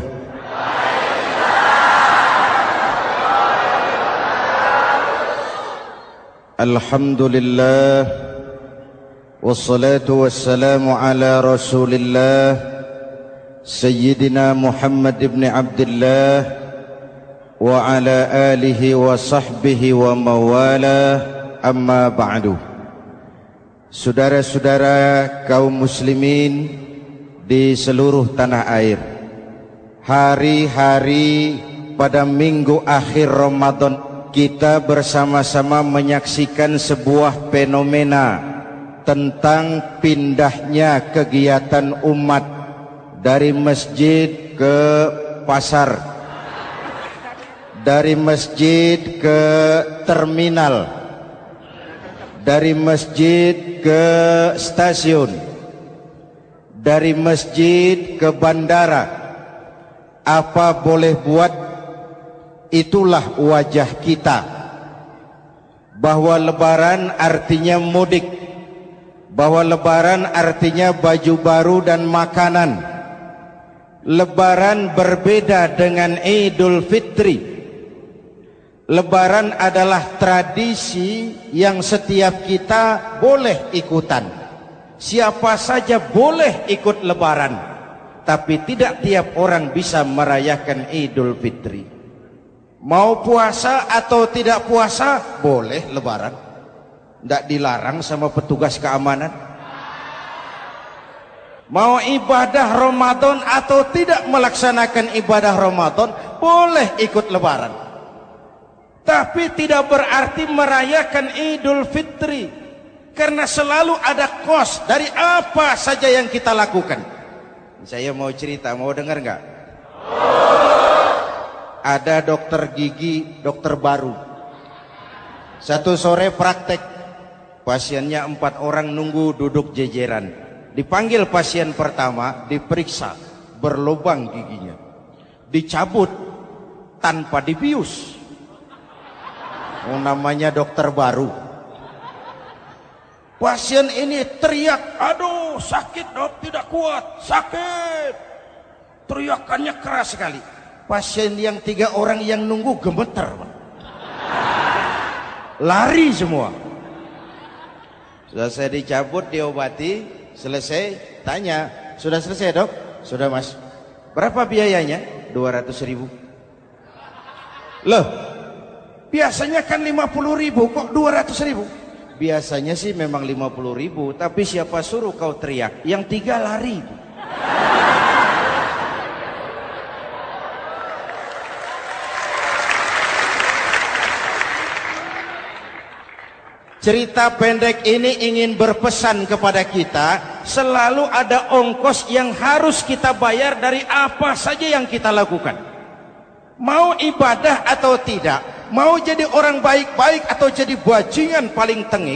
Alhamdulillah wassalatu wassalamu ala Rasulillah Sayyidina Muhammad ibn Abdullah wa ala alihi wa sahbihi wa mawala, amma ba'du. Saudara-saudara kaum muslimin di seluruh tanah air, hari-hari pada minggu akhir Ramadan kita bersama-sama menyaksikan sebuah fenomena tentang pindahnya kegiatan umat dari masjid ke pasar, dari masjid ke terminal, dari masjid ke stasiun, dari masjid ke bandara. Apa boleh buat, itulah wajah kita. Bahwa lebaran artinya mudik, bahwa lebaran artinya baju baru dan makanan. Lebaran berbeda dengan Idul Fitri. Lebaran adalah tradisi yang setiap kita boleh ikutan. Siapa saja boleh ikut lebaran, tapi tidak tiap orang bisa merayakan Idul Fitri. Mau puasa atau tidak puasa, boleh lebaran. Tidak dilarang sama petugas keamanan. Mau ibadah Ramadan atau tidak melaksanakan ibadah Ramadan, boleh ikut lebaran. Tapi tidak berarti merayakan Idul Fitri. Karena selalu ada kos dari apa saja yang kita lakukan. Saya mau cerita, mau dengar nggak? Ada dokter gigi, dokter baru. Satu sore praktek, pasiennya 4 orang nunggu duduk jejeran. Dipanggil pasien pertama, diperiksa, berlubang giginya, dicabut tanpa dibius. Oh, namanya dokter baru. Pasien ini teriak, aduh sakit dok, tidak kuat, sakit. Teriakannya keras sekali. Pasien yang 3 orang yang nunggu gemeter, lari semua. Sudah saya dicabut, diobati, selesai, tanya, sudah selesai dok? Sudah mas. Berapa biayanya? 200.000. Loh, biasanya kan 50.000, kok 200.000? Biasanya sih memang 50.000, tapi siapa suruh kau teriak? Yang 3 lari. Cerita pendek ini ingin berpesan kepada kita, selalu ada ongkos yang harus kita bayar dari apa saja yang kita lakukan. Mau ibadah atau tidak, mau jadi orang baik-baik atau jadi bajingan paling tengik,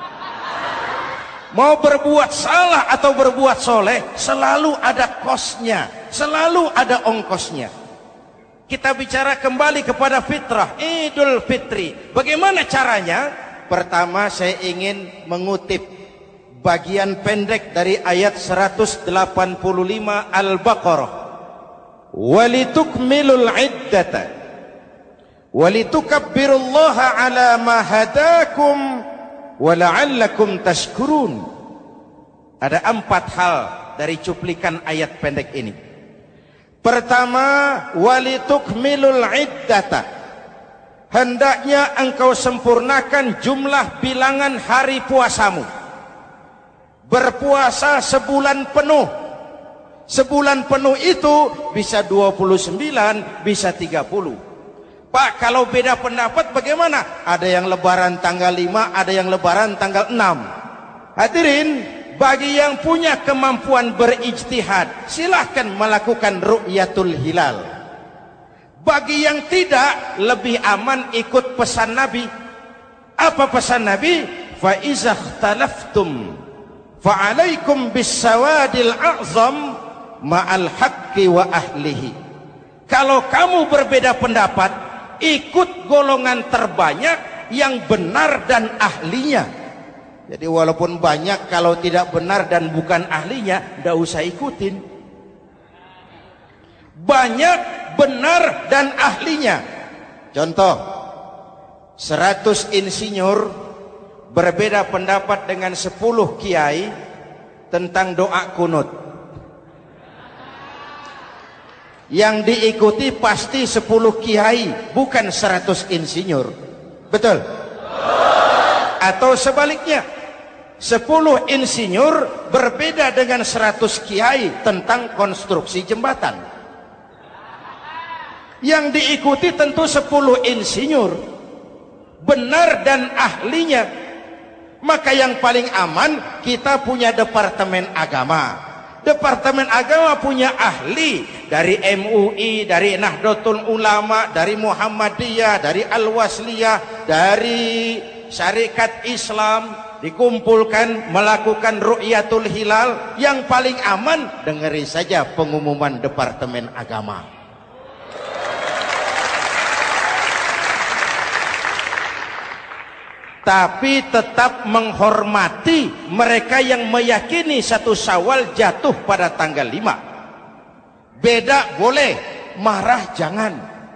mau berbuat salah atau berbuat soleh, selalu ada kosnya, selalu ada ongkosnya. Kita bicara kembali kepada fitrah, Idul Fitri. Bagaimana caranya? Pertama saya ingin mengutip bagian pendek dari ayat 185 Al-Baqarah. Walitukmilul iddata walitukabbirullaha ala ma hadakum wala'allakum tashkurun. Ada 4 hal dari cuplikan ayat pendek ini. Pertama, walitukmilul iddata, hendaknya engkau sempurnakan jumlah bilangan hari puasamu. Berpuasa sebulan penuh. Sebulan penuh itu bisa 29, bisa 30. Pak, kalau beda pendapat bagaimana? Ada yang lebaran tanggal 5, ada yang lebaran tanggal 6. Hadirin, bagi yang punya kemampuan berijtihad, silahkan melakukan ru'yatul hilal. Bagi yang tidak, lebih aman ikut pesan Nabi. Apa pesan Nabi? Fa iza ikhtalaftum fa alaikum bis-sawadil a'zam ma'al haqqi wa ahlihi. Kalau kamu berbeda pendapat, ikut golongan terbanyak yang benar dan ahlinya. Jadi walaupun banyak, kalau tidak benar dan bukan ahlinya, tidak usah ikutin. Banyak, benar dan ahlinya. Contoh, 100 insinyur berbeda pendapat dengan 10 kiai tentang doa kunut. Yang diikuti pasti 10 kiai, bukan 100 insinyur. Betul? Atau sebaliknya, 10 insinyur berbeda dengan 100 kiai tentang konstruksi jembatan. Yang diikuti tentu 10 insinyur, benar dan ahlinya. Maka yang paling aman, kita punya departemen agama. Departemen agama punya ahli dari MUI, dari Nahdlatul Ulama, dari Muhammadiyah, dari Al-Wasliyah, dari Syarikat Islam, dikumpulkan melakukan ru'yatul hilal. Yang paling aman, dengeri saja pengumuman Departemen Agama. Tapi tetap menghormati mereka yang meyakini 1 Syawal jatuh pada tanggal 5. Beda boleh, marah jangan.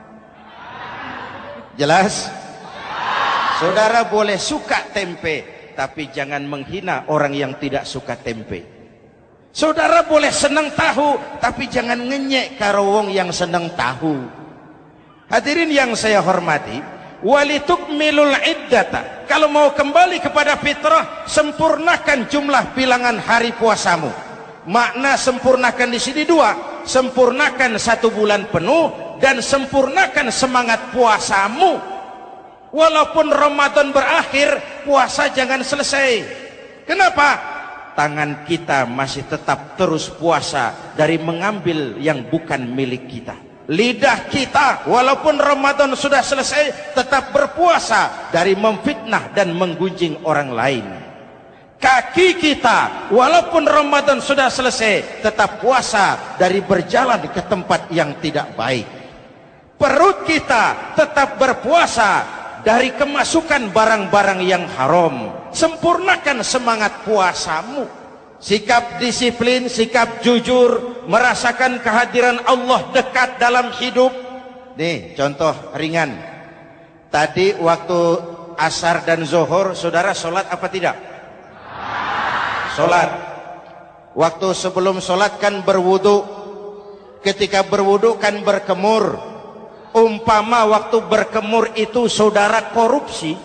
Jelas? Saudara boleh suka tempe, tapi jangan menghina orang yang tidak suka tempe. Saudara boleh senang tahu, tapi jangan ngenyek karo wong yang senang tahu. Hadirin yang saya hormati, walitukmilul iddata. Kalau mau kembali kepada fitrah, sempurnakan jumlah bilangan hari puasamu. Makna sempurnakan di sini 2, sempurnakan 1 bulan penuh dan sempurnakan semangat puasamu. Walaupun Ramadan berakhir, puasa jangan selesai. Kenapa? Tangan kita masih tetap terus puasa dari mengambil yang bukan milik kita. Lidah kita walaupun Ramadan sudah selesai tetap berpuasa dari memfitnah dan menggunjing orang lain. Kaki kita walaupun Ramadan sudah selesai tetap puasa dari berjalan ke tempat yang tidak baik. Perut kita tetap berpuasa dari kemasukan barang-barang yang haram. Sempurnakan semangat puasamu. Sikap disiplin, sikap jujur, merasakan kehadiran Allah dekat dalam hidup. Nih contoh ringan. Tadi waktu asar dan zuhur, saudara sholat apa tidak? Sholat. Waktu sebelum sholat kan berwudu. Ketika berwudu kan berkemur. Umpama waktu berkemur itu saudara korupsi,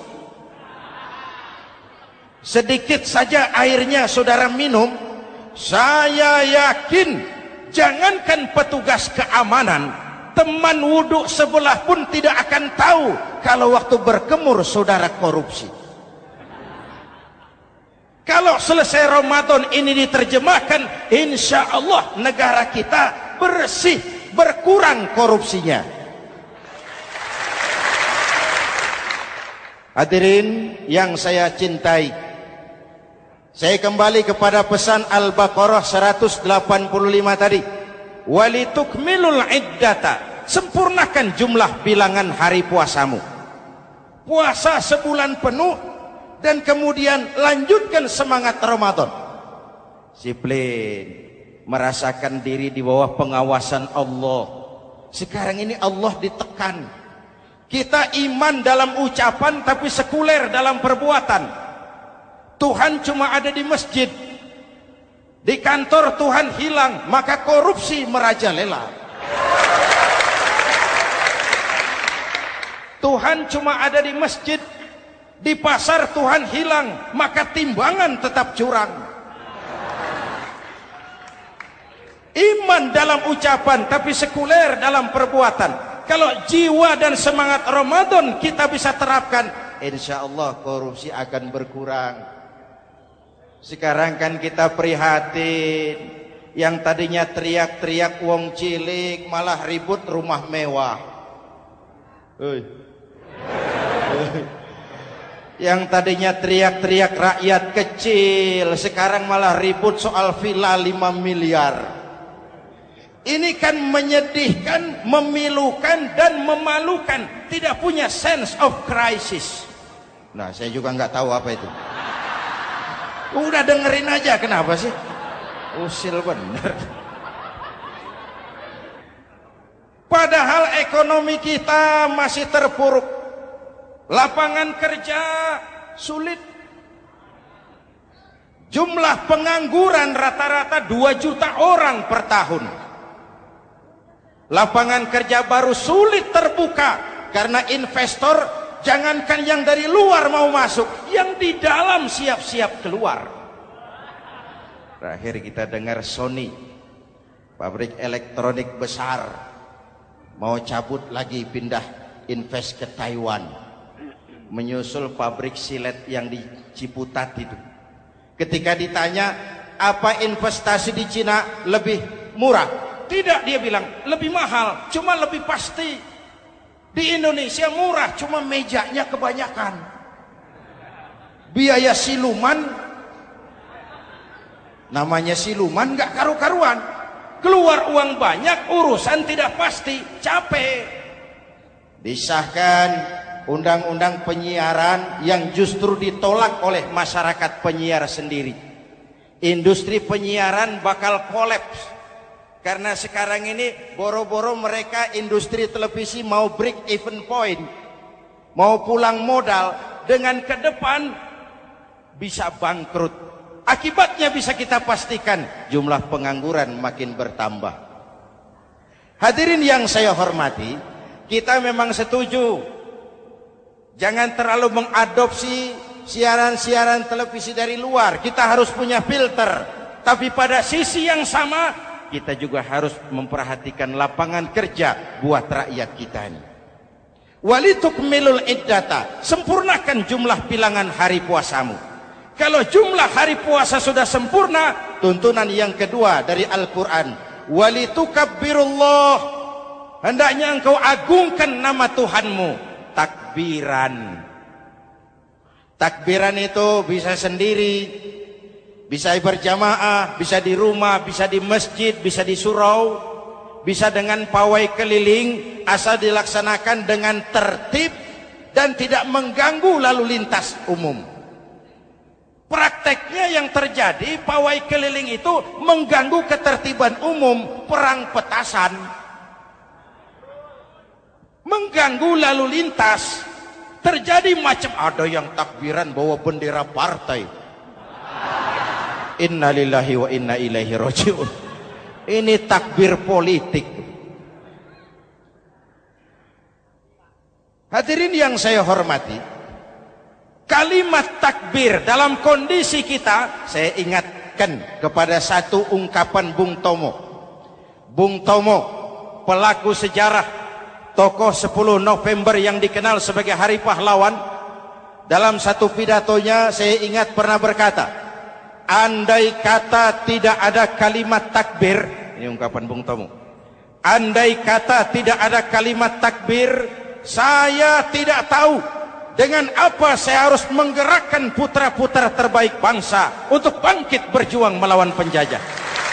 sedikit saja airnya saudara minum, saya yakin jangankan petugas keamanan, teman wudhu sebelah pun tidak akan tahu kalau waktu berkemur saudara korupsi. Kalau selesai Ramadan ini diterjemahkan, insya Allah negara kita bersih, berkurang korupsinya. Hadirin yang saya cintai, saya kembali kepada pesan Al-Baqarah 185 tadi. Walitukmilul iddata, sempurnakan jumlah bilangan hari puasamu. Puasa sebulan penuh dan kemudian lanjutkan semangat Ramadan. Disiplin, merasakan diri di bawah pengawasan Allah. Sekarang ini Allah ditekan. Kita iman dalam ucapan tapi sekuler dalam perbuatan. Tuhan cuma ada di masjid. Di kantor Tuhan hilang, maka korupsi merajalela. Tuhan cuma ada di masjid. Di pasar Tuhan hilang, maka timbangan tetap curang. Iman dalam ucapan tapi sekuler dalam perbuatan. Kalau jiwa dan semangat Ramadan kita bisa terapkan, insya Allah korupsi akan berkurang. Sekarang kan kita prihatin. Yang tadinya teriak-teriak wong cilik malah ribut rumah mewah. Yang tadinya teriak-teriak rakyat kecil, sekarang malah ribut soal villa 5 miliar. Ini kan menyedihkan, memilukan dan memalukan. Tidak punya sense of crisis. Nah, saya juga nggak tahu apa itu. Udah dengerin aja, kenapa sih? Usil bener. Padahal ekonomi kita masih terpuruk. Lapangan kerja sulit. Jumlah pengangguran rata-rata 2 juta orang per tahun. Lapangan kerja baru sulit terbuka karena investor, jangankan yang dari luar mau masuk, yang di dalam siap-siap keluar. Terakhir kita dengar Sony, pabrik elektronik besar, mau cabut lagi pindah invest ke Taiwan, menyusul pabrik silet yang di Ciputat itu. Ketika ditanya apa investasi di Cina lebih murah, tidak, dia bilang lebih mahal, cuma lebih pasti. Di Indonesia murah, cuma mejanya kebanyakan. Biaya siluman, namanya siluman gak karu-karuan. Keluar uang banyak, urusan tidak pasti, capek. Disahkan undang-undang penyiaran yang justru ditolak oleh masyarakat penyiar sendiri. Industri penyiaran bakal kolaps. Karena sekarang ini boro-boro mereka industri televisi mau break even point, mau pulang modal, dengan ke depan bisa bangkrut. Akibatnya bisa kita pastikan, jumlah pengangguran makin bertambah. Hadirin yang saya hormati, kita memang setuju jangan terlalu mengadopsi siaran-siaran televisi dari luar. Kita harus punya filter. Tapi pada sisi yang sama, kita juga harus memperhatikan lapangan kerja buat rakyat kita ini. Walitukmilul iddata, sempurnakan jumlah bilangan hari puasamu. Kalau jumlah hari puasa sudah sempurna, tuntunan yang kedua dari Al-Quran, walitukabbirullah, hendaknya engkau agungkan nama Tuhanmu. Takbiran. Takbiran itu bisa sendiri, bisa berjamaah, bisa di rumah, bisa di masjid, bisa di surau, bisa dengan pawai keliling, asal dilaksanakan dengan tertib dan tidak mengganggu lalu lintas umum. Prakteknya yang terjadi, pawai keliling itu mengganggu ketertiban umum, perang petasan, mengganggu lalu lintas. Terjadi macam, ada yang takbiran bawa bendera partai. Innalillahi wa inna ilaihi rajiun. Ini takbir politik. Hadirin yang saya hormati, kalimat takbir dalam kondisi kita, saya ingatkan kepada satu ungkapan Bung Tomo. Bung Tomo, pelaku sejarah, tokoh 10 November yang dikenal sebagai Hari Pahlawan, dalam satu pidatonya saya ingat pernah berkata, andai kata tidak ada kalimat takbir, ini ungkapan Bung Tomo, andai kata tidak ada kalimat takbir, saya tidak tahu dengan apa saya harus menggerakkan putra-putra terbaik bangsa untuk bangkit berjuang melawan penjajah.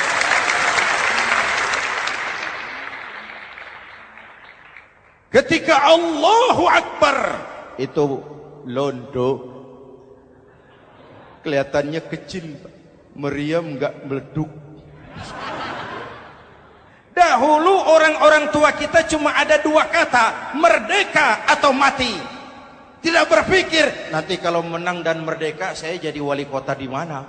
Ketika Allahu Akbar, itu londo kelihatannya kecil, meriam nggak meleduk. Dahulu orang-orang tua kita cuma ada 2 kata, merdeka atau mati. Tidak berpikir nanti kalau menang dan merdeka saya jadi wali kota di mana.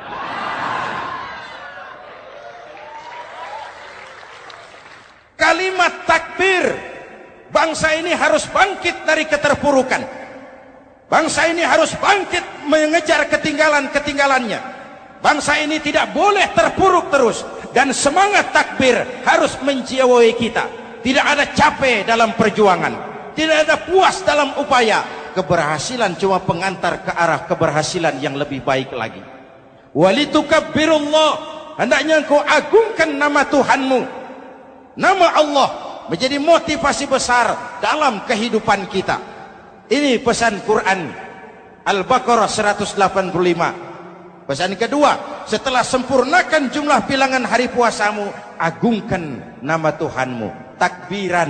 Kalimat takbir, bangsa ini harus bangkit dari keterpurukan. Bangsa ini harus bangkit mengejar ketinggalan-ketinggalannya. Bangsa ini tidak boleh terpuruk terus, dan semangat takbir harus menjiwai kita. Tidak ada capek dalam perjuangan, tidak ada puas dalam upaya. Keberhasilan cuma pengantar ke arah keberhasilan yang lebih baik lagi. Walitukabbirullah, hendaknya engkau agungkan nama Tuhanmu. Nama Allah menjadi motivasi besar dalam kehidupan kita. Ini pesan Quran Al-Baqarah 185. Pesan kedua, setelah sempurnakan jumlah bilangan hari puasamu, agungkan nama Tuhanmu. Takbiran.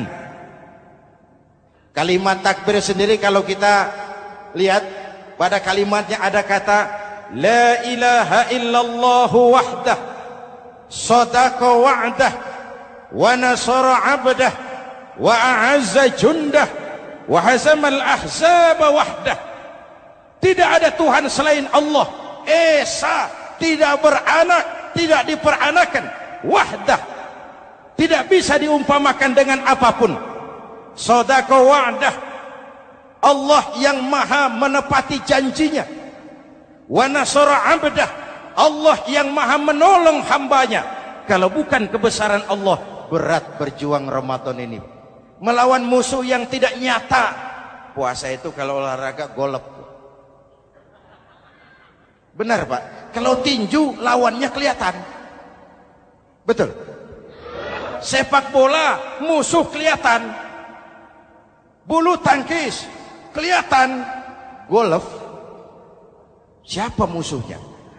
Kalimat takbir sendiri kalau kita lihat pada kalimatnya ada kata La ilaha illallah wahdah sadaqa wa'dah wa nasara 'abdah wa a'azza jundah wa hazamal ahzaba wahdah. Tidak ada Tuhan selain Allah, esa, tidak beranak, tidak diperanakan, wahdah, tidak bisa diumpamakan dengan apapun. Sadaqa wa'dah, Allah yang maha menepati janjinya. Wa nasara 'abdah, Allah yang maha menolong hambanya. Kalau bukan kebesaran Allah, berat berjuang Ramadan ini melawan musuh yang tidak nyata. Puasa itu kalau olahraga golep. Benar Pak, kalau tinju lawannya kelihatan. Betul. Sepak bola musuh kelihatan. Bulu tangkis kelihatan. Golf siapa musuhnya?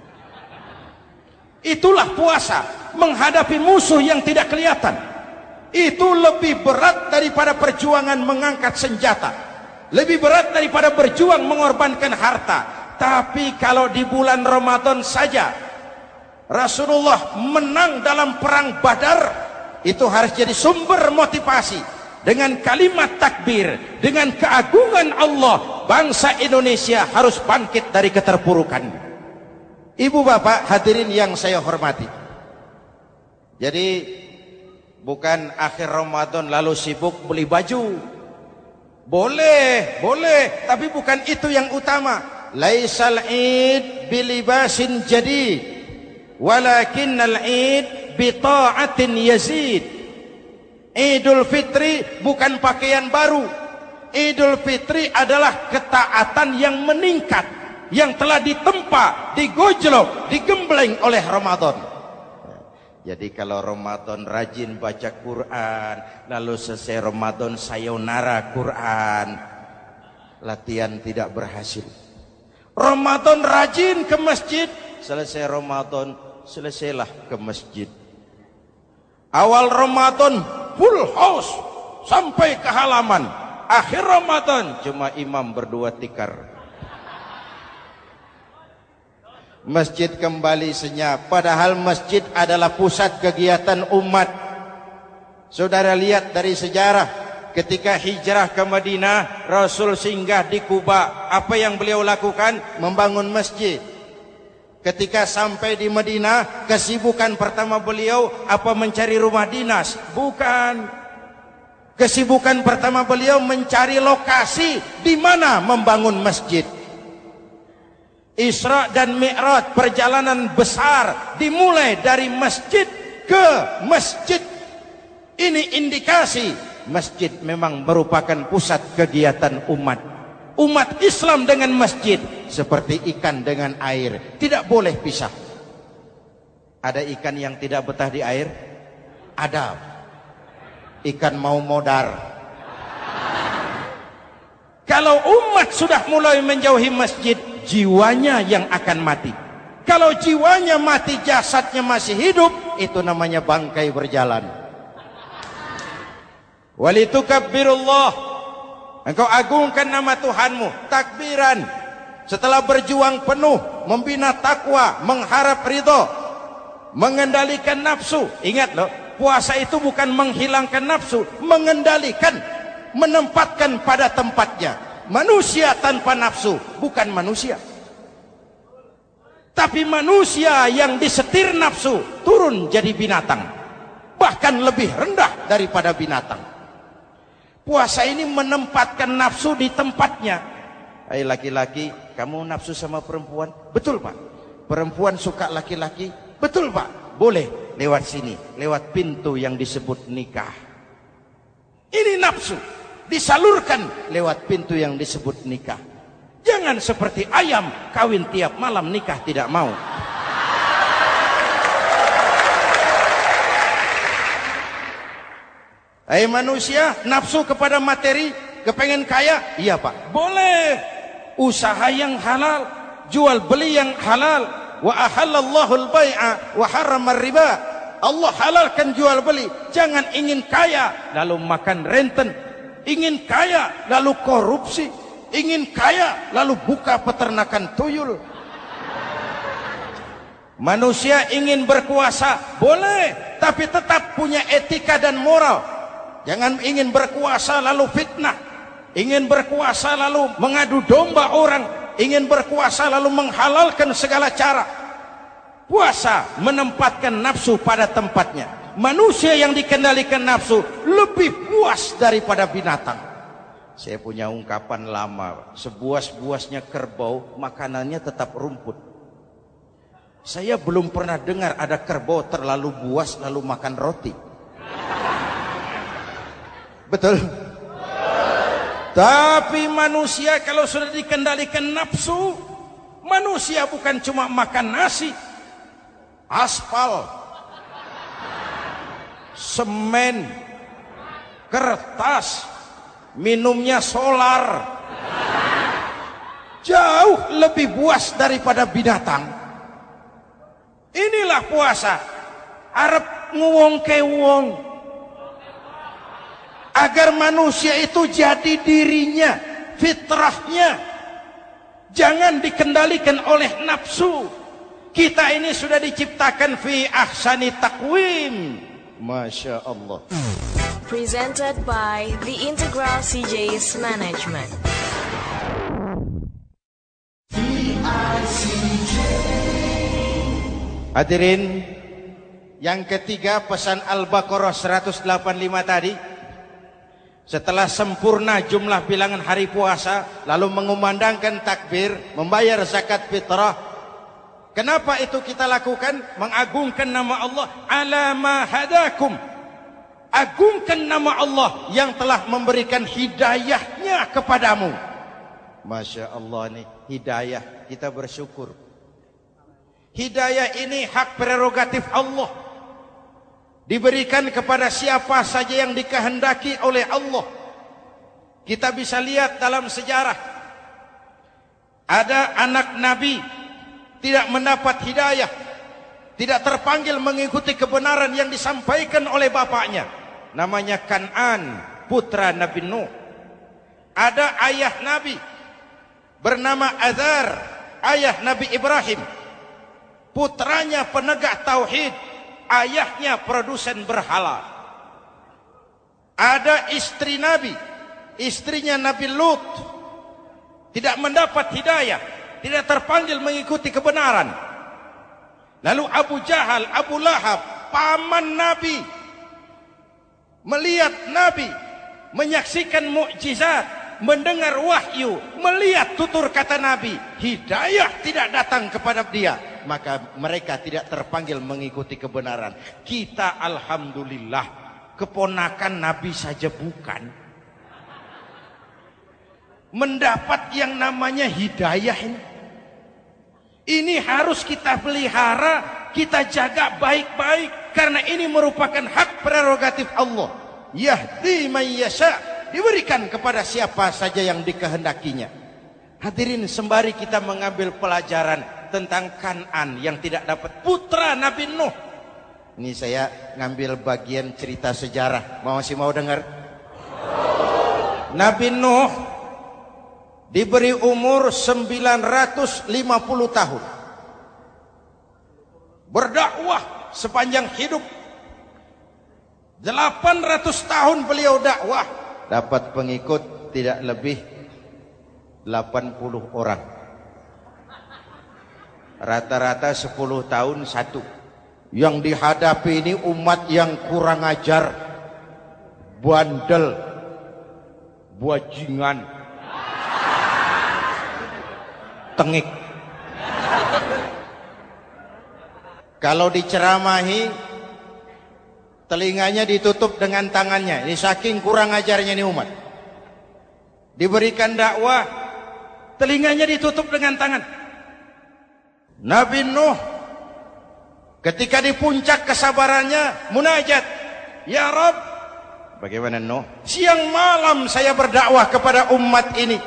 Itulah puasa, menghadapi musuh yang tidak kelihatan. Itu lebih berat daripada perjuangan mengangkat senjata, lebih berat daripada berjuang mengorbankan harta. Tapi kalau di bulan Ramadan saja Rasulullah menang dalam perang Badar, itu harus jadi sumber motivasi. Dengan kalimat takbir, dengan keagungan Allah, bangsa Indonesia harus bangkit dari keterpurukan. Ibu bapak hadirin yang saya hormati, jadi bukan akhir Ramadan lalu sibuk beli baju. Boleh, tapi bukan itu yang utama. Laisal id bilibasin jadid, walakinnal id bita'atin yazid. Idul Fitri bukan pakaian baru. Idul Fitri adalah ketaatan yang meningkat, yang telah ditempa, digojlok, digembleng oleh Ramadan. Jadi kalau Ramadan rajin baca Quran, lalu selesai Ramadan sayonara Quran, latihan tidak berhasil. Ramadan rajin ke masjid, selesai Ramadan selesailah ke masjid. Awal Ramadan full house sampai ke halaman, akhir Ramadan cuma imam berdua tikar. Masjid kembali senyap, padahal masjid adalah pusat kegiatan umat. Saudara lihat dari sejarah, ketika hijrah ke Madinah, Rasul singgah di Kuba. Apa yang beliau lakukan? Membangun masjid. Ketika sampai di Madinah, kesibukan pertama beliau apa? Mencari rumah dinas? Bukan. Kesibukan pertama beliau mencari lokasi di mana membangun masjid. Isra dan Mi'raj, perjalanan besar dimulai dari masjid ke masjid. Ini indikasi masjid memang merupakan pusat kegiatan umat. Umat Islam dengan masjid seperti ikan dengan air, tidak boleh pisah. Ada ikan yang tidak betah di air? Ada. Ikan mau modar. Kalau umat sudah mulai menjauhi masjid, jiwanya yang akan mati. Kalau jiwanya mati, jasadnya masih hidup, itu namanya bangkai berjalan. Walitukabbirullah, engkau agungkan nama Tuhanmu. Takbiran. Setelah berjuang penuh, membina takwa, mengharap ridho, mengendalikan nafsu. Ingat loh, puasa itu bukan menghilangkan nafsu, mengendalikan, menempatkan pada tempatnya. Manusia tanpa nafsu bukan manusia, tapi manusia yang disetir nafsu turun jadi binatang, bahkan lebih rendah daripada binatang. Puasa ini menempatkan nafsu di tempatnya. Hai laki-laki, kamu nafsu sama perempuan? Betul Pak. Perempuan suka laki-laki? Betul Pak. Boleh lewat sini, lewat pintu yang disebut nikah. Ini nafsu disalurkan lewat pintu yang disebut nikah. Jangan seperti ayam kawin tiap malam nikah tidak mau. Manusia nafsu kepada materi, kepengen kaya, iya Pak, boleh. Usaha yang halal, jual beli yang halal. Wa ahallallahu al-bai'a wa harrama riba. Allah halalkan jual beli. Jangan ingin kaya lalu makan renten, ingin kaya lalu korupsi, ingin kaya lalu buka peternakan tuyul. Manusia ingin berkuasa, boleh, tapi tetap punya etika dan moral. Jangan ingin berkuasa lalu fitnah, ingin berkuasa lalu mengadu domba orang, ingin berkuasa lalu menghalalkan segala cara. Puasa menempatkan nafsu pada tempatnya. Manusia yang dikendalikan nafsu lebih puas daripada binatang. Saya punya ungkapan lama, sebuas-buasnya kerbau makanannya tetap rumput. Saya belum pernah dengar ada kerbau terlalu buas lalu makan roti. Betul? Tapi manusia kalau sudah dikendalikan nafsu, manusia bukan cuma makan nasi, aspal, semen, kertas, minumnya solar, jauh lebih buas daripada binatang. Inilah puasa, arep nguwong ke wong, agar manusia itu jadi dirinya, fitrahnya, jangan dikendalikan oleh nafsu. Kita ini sudah diciptakan fi ahsani taqwim. Masya Allah. Presented by The Integral CJ's Management. Hadirin, yang ketiga pesan Al-Baqarah 185 tadi. Setelah sempurna jumlah bilangan hari puasa, lalu mengumandangkan takbir, membayar zakat fitrah. Kenapa itu kita lakukan? Mengagungkan nama Allah. Ala ma hadakum. Agungkan nama Allah yang telah memberikan hidayahnya kepadamu. Masya Allah nih, hidayah, kita bersyukur. Hidayah ini hak prerogatif Allah. Diberikan kepada siapa saja yang dikehendaki oleh Allah. Kita bisa lihat dalam sejarah, ada anak Nabi tidak mendapat hidayah, tidak terpanggil mengikuti kebenaran yang disampaikan oleh bapaknya. Namanya Kan'an, putra Nabi Nuh. Ada ayah Nabi bernama Azar, ayah Nabi Ibrahim, putranya penegak tauhid, ayahnya produsen berhala. Ada istri Nabi, istrinya Nabi Lut, tidak mendapat hidayah, tidak terpanggil mengikuti kebenaran. Lalu Abu Jahal, Abu Lahab, paman Nabi, melihat Nabi, menyaksikan mukjizat, mendengar wahyu, melihat tutur kata Nabi, hidayah tidak datang kepada dia, maka mereka tidak terpanggil mengikuti kebenaran. Kita alhamdulillah keponakan Nabi saja bukan, mendapat yang namanya hidayah ini. Ini harus kita pelihara, kita jaga baik-baik, karena ini merupakan hak prerogatif Allah. Yahdi man yasha, diberikan kepada siapa saja yang dikehendakinya. Hadirin, sembari kita mengambil pelajaran tentang Kan'an yang tidak dapat, putra Nabi Nuh. Ini saya ngambil bagian cerita sejarah. Masih mau dengar? Nabi Nuh diberi umur 950 tahun. Berdakwah sepanjang hidup. 800 tahun beliau dakwah. Dapat pengikut tidak lebih 80 orang. Rata-rata 10 tahun satu. Yang dihadapi ini umat yang kurang ajar, bandel, bajingan, tengik. Kalau diceramahi, telinganya ditutup dengan tangannya. Ini saking kurang ajarnya ini umat. Diberikan dakwah, telinganya ditutup dengan tangan. Nabi Nuh ketika di puncak kesabarannya munajat, ya Rabb, Bagaimana Nuh? Siang malam saya berdakwah kepada umat ini.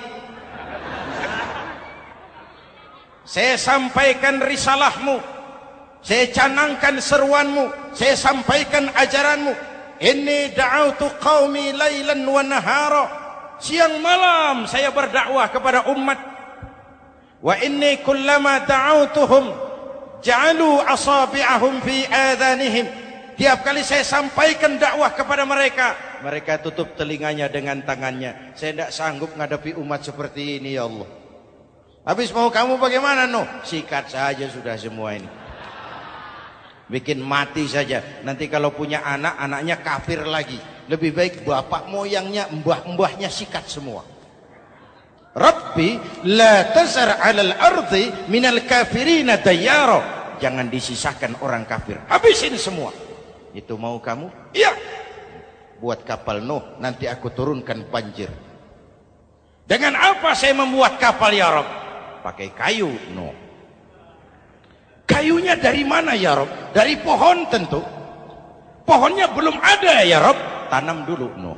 Saya sampaikan risalahmu, saya canangkan seruanmu, saya sampaikan ajaranmu. Inni da'autu qaumi lailan wa nahara. Siang malam saya berdakwah kepada umat. Wa inni kullama da'autuhum ja'alu asabi'ahum fi adhanihim. Tiap kali saya sampaikan dakwah kepada mereka, mereka tutup telinganya dengan tangannya. Saya tidak sanggup menghadapi umat seperti ini, ya Allah. Habis mau kamu bagaimana, Nuh? Sikat saja sudah semua ini. Bikin mati saja. Nanti kalau punya anak, anaknya kafir lagi. Lebih baik bapak moyangnya, mbah-mbahnya sikat semua. Rabbi la tazar 'alal ardi minal kafirina dayyara. Jangan disisakan orang kafir. Habisin semua. Itu mau kamu? Iya. Buat kapal Nuh, nanti aku turunkan banjir. Dengan apa saya membuat kapal ya Rabb? Pakai kayu Nuh. Kayunya dari mana ya Rabb? Dari pohon tentu. Pohonnya belum ada ya Rabb. Tanam dulu Nuh.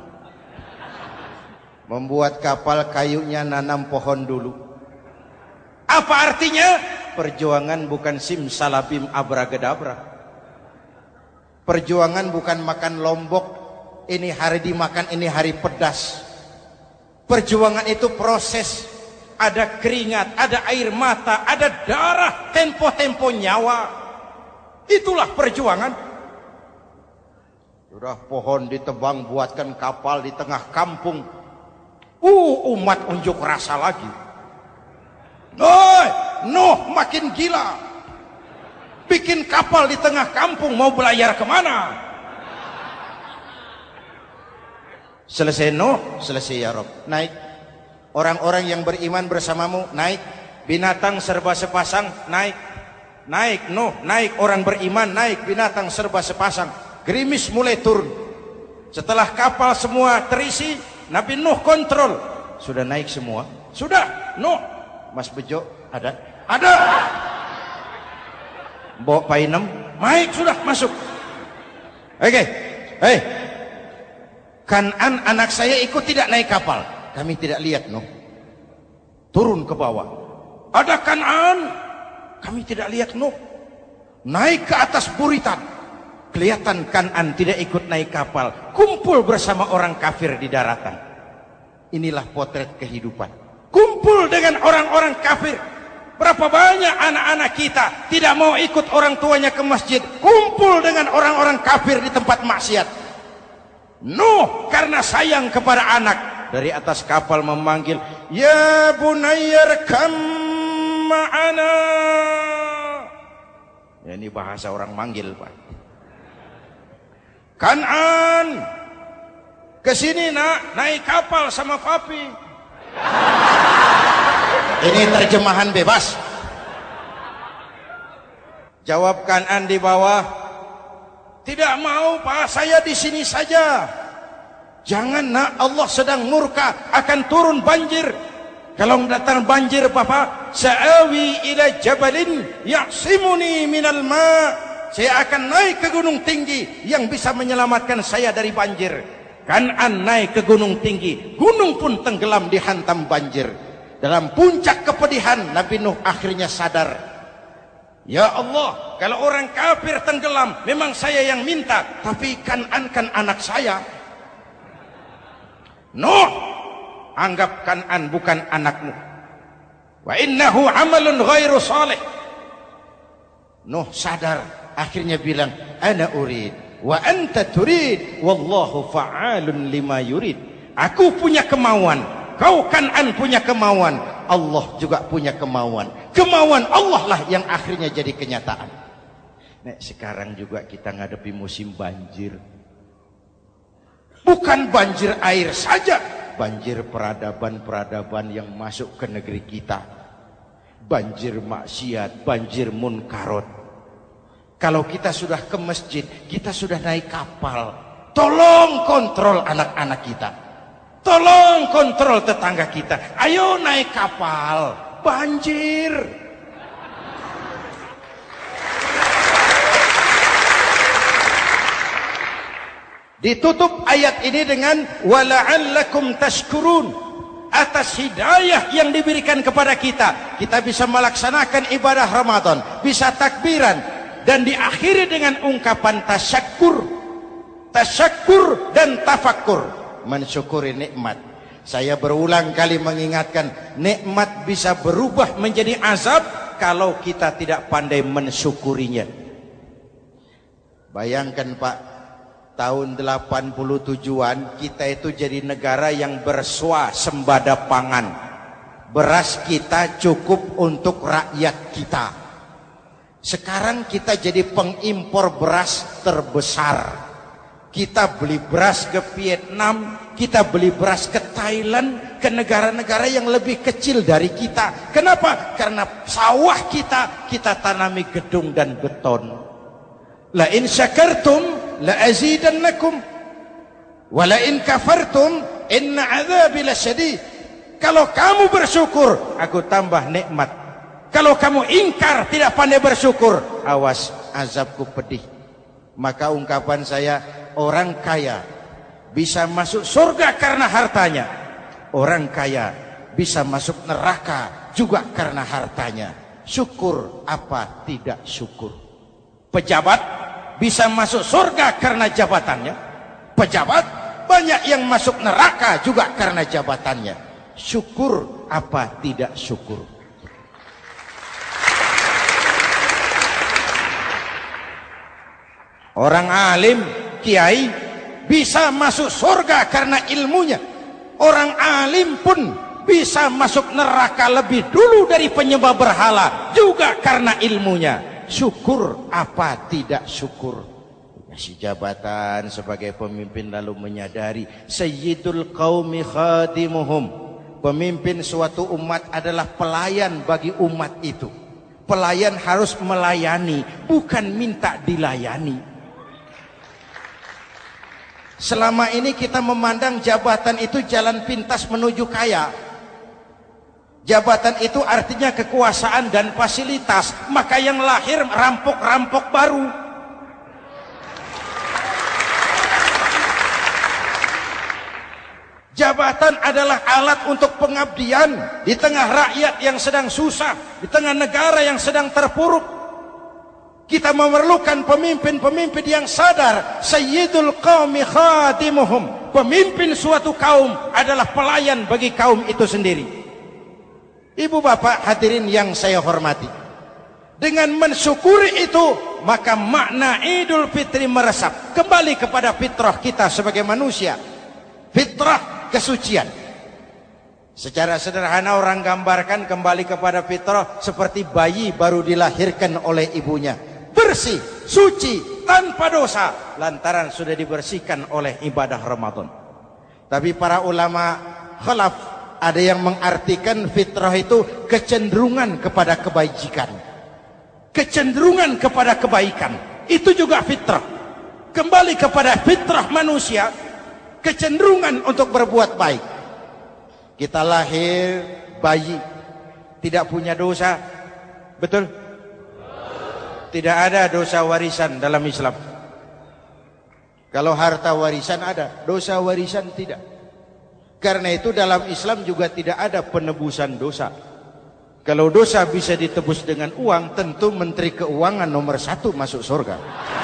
Membuat kapal kayunya nanam pohon dulu. Apa artinya? Perjuangan bukan simsalabim abracadabra. Perjuangan bukan makan lombok, ini hari dimakan, ini hari pedas. Perjuangan itu proses. Ada keringat, ada air mata, ada darah, tempo-tempo nyawa. Itulah perjuangan. Sudah pohon ditebang, buatkan kapal di tengah kampung. Umat unjuk rasa lagi. Nuh makin gila. Bikin kapal di tengah kampung, mau belayar kemana? Selesai Nuh, selesai ya Rabb. Naik. Orang-orang yang beriman bersamamu, naik. Binatang serba sepasang, naik. Naik Nuh, naik. Orang beriman, naik. Binatang serba sepasang. Gerimis mulai turun. Setelah kapal semua terisi, Nabi Nuh kontrol. Sudah naik semua? Sudah. Nuh. Mas Bejo, ada? Ada. Bawa painem, naik sudah masuk. Oke, hei, Kan'an anak saya ikut tidak naik kapal. Kami tidak lihat Nuh. Turun ke bawah. Ada Kan'an, kami tidak lihat Nuh. Naik ke atas buritan. Kelihatan Kan'an tidak ikut naik kapal. Kumpul bersama orang kafir di daratan. Inilah potret kehidupan. Kumpul dengan orang-orang kafir. Berapa banyak anak-anak kita tidak mau ikut orang tuanya ke masjid, kumpul dengan orang-orang kafir di tempat maksiat. Nuh karena sayang kepada anak, dari atas kapal memanggil, ya bunayya rkam ma'ana. Ya, ini bahasa orang manggil, Pak. Kan'an, kesini nak, naik kapal sama papi. Ini terjemahan bebas. Jawab Kan'an di bawah, tidak mau Pak, saya di sini saja. Jangan nak, Allah sedang murka, akan turun banjir. Kalau datang banjir Bapak, sa'awi ila jabalin ya'simuni minal ma'. Saya akan naik ke gunung tinggi yang bisa menyelamatkan saya dari banjir. Kan'an naik ke gunung tinggi, gunung pun tenggelam dihantam banjir. Dalam puncak kepedihan, Nabi Nuh akhirnya sadar. Ya Allah, kalau orang kafir tenggelam, memang saya yang minta. Tapi Kan'an kan anak saya. Nuh, anggap Kan'an bukan anakmu. Wa innahu amalun ghairu salih. Nuh sadar, akhirnya bilang, ana urid, wa anta turid, wallahu fa'alun lima yurid. Aku punya kemauan, kau Kan'an punya kemauan, Allah juga punya kemauan. Kemauan Allah lah yang akhirnya jadi kenyataan. Nek sekarang juga kita ngadepi musim banjir. Bukan banjir air saja, banjir peradaban-peradaban yang masuk ke negeri kita. Banjir maksiat, banjir munkarot. Kalau kita sudah ke masjid, kita sudah naik kapal, tolong kontrol anak-anak kita. Tolong kontrol tetangga kita. Ayo naik kapal. Banjir. Ditutup ayat ini dengan wala'allakum tashkurun. Atas hidayah yang diberikan kepada kita, kita bisa melaksanakan ibadah Ramadan, bisa takbiran, dan diakhiri dengan ungkapan tasyakkur. Tasyakkur dan tafakkur, mensyukuri nikmat. Saya berulang kali mengingatkan, nikmat bisa berubah menjadi azab kalau kita tidak pandai mensyukurinya. Bayangkan Pak, tahun 87-an kita itu jadi negara yang berswasembada pangan. Beras kita cukup untuk rakyat kita. Sekarang kita jadi pengimpor beras terbesar. Kita beli beras ke Vietnam, kita beli beras ke Thailand, ke negara-negara yang lebih kecil dari kita. Kenapa? Karena sawah kita tanami gedung dan beton. La in syakartum la azidannakum wa la in kafartum inna adzabi lasyadid. Kalau kamu bersyukur, aku tambah nikmat. Kalau kamu ingkar, tidak pandai bersyukur, awas, azabku pedih. Maka ungkapan saya, orang kaya bisa masuk surga karena hartanya. Orang kaya bisa masuk neraka juga karena hartanya. Syukur apa tidak syukur? Pejabat bisa masuk surga karena jabatannya. Pejabat banyak yang masuk neraka juga karena jabatannya. Syukur apa tidak syukur? Orang alim, kiai bisa masuk surga karena ilmunya. Orang alim pun bisa masuk neraka lebih dulu dari penyembah berhala juga karena ilmunya. Syukur apa tidak syukur? Kasih jabatan sebagai pemimpin lalu menyadari sayyidul qaumi khadimuhum. Pemimpin suatu umat adalah pelayan bagi umat itu. Pelayan harus melayani, bukan minta dilayani. Selama ini kita memandang jabatan itu jalan pintas menuju kaya. Jabatan itu artinya kekuasaan dan fasilitas. Maka yang lahir rampok-rampok baru. Jabatan adalah alat untuk pengabdian di tengah rakyat yang sedang susah, di tengah negara yang sedang terpuruk. Kita memerlukan pemimpin-pemimpin yang sadar sayyidul qaumi khadimuhum. Pemimpin suatu kaum adalah pelayan bagi kaum itu sendiri. Ibu bapak hadirin yang saya hormati, dengan mensyukuri itu maka makna Idul Fitri meresap kembali kepada fitrah kita sebagai manusia. Fitrah kesucian. Secara sederhana orang gambarkan kembali kepada fitrah seperti bayi baru dilahirkan oleh ibunya, bersih, suci, tanpa dosa, lantaran sudah dibersihkan oleh ibadah Ramadan. Tapi para ulama khalaf ada yang mengartikan fitrah itu kecenderungan kepada kebajikan, kecenderungan kepada kebaikan. Itu juga fitrah. Kembali kepada fitrah manusia, kecenderungan untuk berbuat baik. Kita lahir bayi, tidak punya dosa, betul? Tidak ada dosa warisan dalam Islam. Kalau harta warisan ada, dosa warisan tidak. Karena itu dalam Islam juga tidak ada penebusan dosa. Kalau dosa bisa ditebus dengan uang, tentu Menteri Keuangan nomor 1 masuk surga.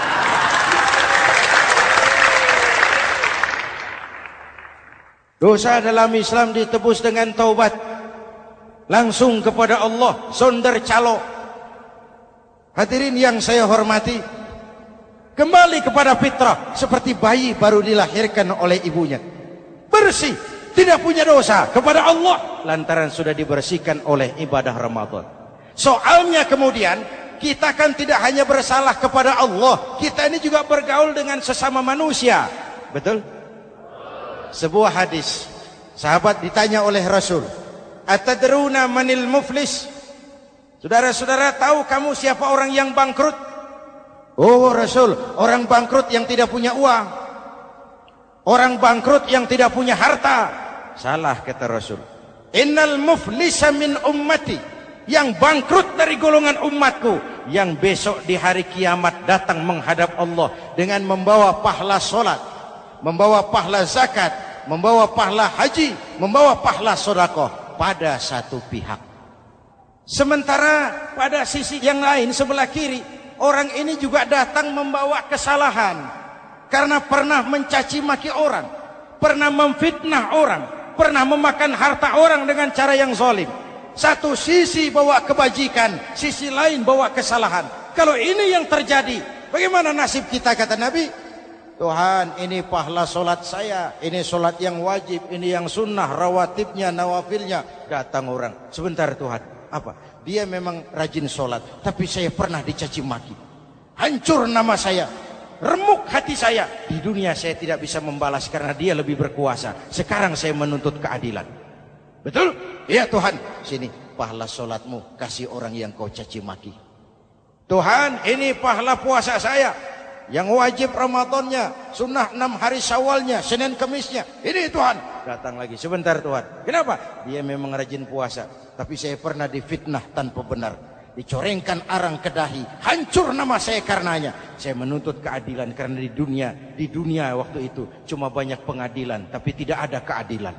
Dosa dalam Islam ditebus dengan taubat, langsung kepada Allah, sonder calo. Hadirin yang saya hormati, kembali kepada fitrah seperti bayi baru dilahirkan oleh ibunya, bersih, tidak punya dosa kepada Allah lantaran sudah dibersihkan oleh ibadah Ramadan. Soalnya kemudian kita kan tidak hanya bersalah kepada Allah, kita ini juga bergaul dengan sesama manusia, betul? Sebuah hadis, sahabat ditanya oleh Rasul, atadruna manil muflis? Saudara-saudara, tahu kamu siapa orang yang bangkrut? Oh Rasul, orang bangkrut yang tidak punya uang, orang bangkrut yang tidak punya harta. Salah kata Rasul. Innal muflisa min ummati, yang bangkrut dari golongan umatku, yang besok di hari kiamat datang menghadap Allah dengan membawa pahala solat, membawa pahala zakat, membawa pahala haji, membawa pahala sedekah pada satu pihak. Sementara pada sisi yang lain sebelah kiri, orang ini juga datang membawa kesalahan karena pernah mencaci maki orang, pernah memfitnah orang, pernah memakan harta orang dengan cara yang zalim. Satu sisi bawa kebajikan, sisi lain bawa kesalahan. Kalau ini yang terjadi, bagaimana nasib kita? Kata Nabi, Tuhan, ini pahala solat saya, ini solat yang wajib, ini yang sunnah, rawatibnya, nawafilnya. Datang orang, sebentar Tuhan, apa? Dia memang rajin solat, tapi saya pernah dicaci maki. Hancur nama saya, remuk hati saya. Di dunia saya tidak bisa membalas karena dia lebih berkuasa. Sekarang saya menuntut keadilan. Betul? Iya Tuhan. Sini pahala solatmu, kasih orang yang kau caci maki. Tuhan, ini pahala puasa saya, yang wajib Ramadannya, sunnah 6 hari Syawalnya, Senin Kemisnya. Ini Tuhan. Datang lagi, sebentar Tuhan. Kenapa? Dia memang rajin puasa, tapi saya pernah difitnah tanpa benar, dicorengkan arang ke dahi, hancur nama saya karenanya. Saya menuntut keadilan karena di dunia waktu itu cuma banyak pengadilan, tapi tidak ada keadilan.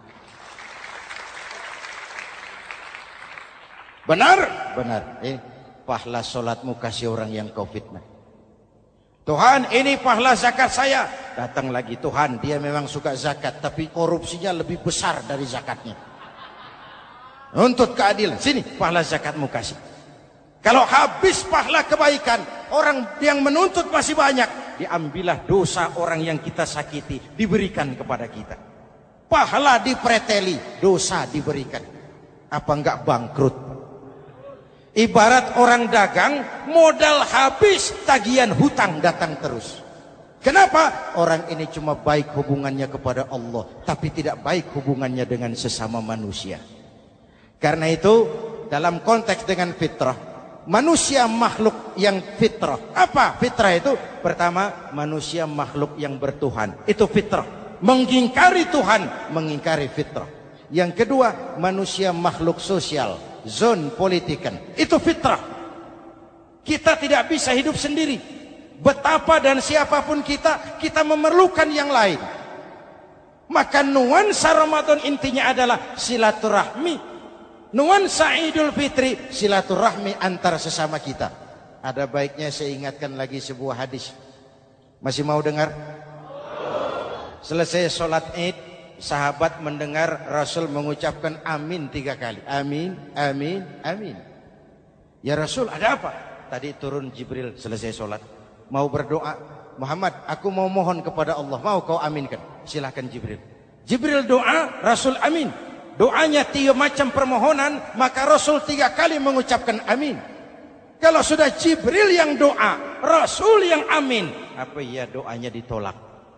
Benar? Benar. Pahala solatmu kasih orang yang kau fitnah. Tuhan, ini pahala zakat saya. Datang lagi, Tuhan, dia memang suka zakat, tapi korupsinya lebih besar dari zakatnya. Nuntut keadilan. Sini, pahala zakatmu kasih. Kalau habis pahala kebaikan, orang yang menuntut masih banyak, diambillah dosa orang yang kita sakiti, diberikan kepada kita. Pahala dipreteli, dosa diberikan. Apa enggak bangkrut? Ibarat orang dagang, modal habis, tagihan hutang datang terus. Kenapa? Orang ini cuma baik hubungannya kepada Allah, tapi tidak baik hubungannya dengan sesama manusia. Karena itu, dalam konteks dengan fitrah, manusia makhluk yang fitrah. Apa fitrah itu? Pertama, manusia makhluk yang bertuhan. Itu fitrah. Mengingkari Tuhan, mengingkari fitrah. Yang kedua, manusia makhluk sosial, zon politikan. Itu fitrah. Kita tidak bisa hidup sendiri. Betapa dan siapapun kita memerlukan yang lain. Maka nuansa Ramadan intinya adalah silaturahmi. Nuansa Idul Fitri, silaturahmi antara sesama kita. Ada baiknya saya ingatkan lagi sebuah hadis. Masih mau dengar? Selesai sholat Id, sahabat mendengar Rasul mengucapkan amin 3 kali. Amin, amin, amin. Ya Rasul, ada apa? Tadi turun Jibril selesai sholat, mau berdoa. Muhammad, aku mau mohon kepada Allah, mau kau aminkan? Silahkan Jibril. Jibril doa, Rasul amin. Doanya 3 macam permohonan, maka Rasul 3 kali mengucapkan amin. Kalau sudah Jibril yang doa, Rasul yang amin, apa iya doanya ditolak?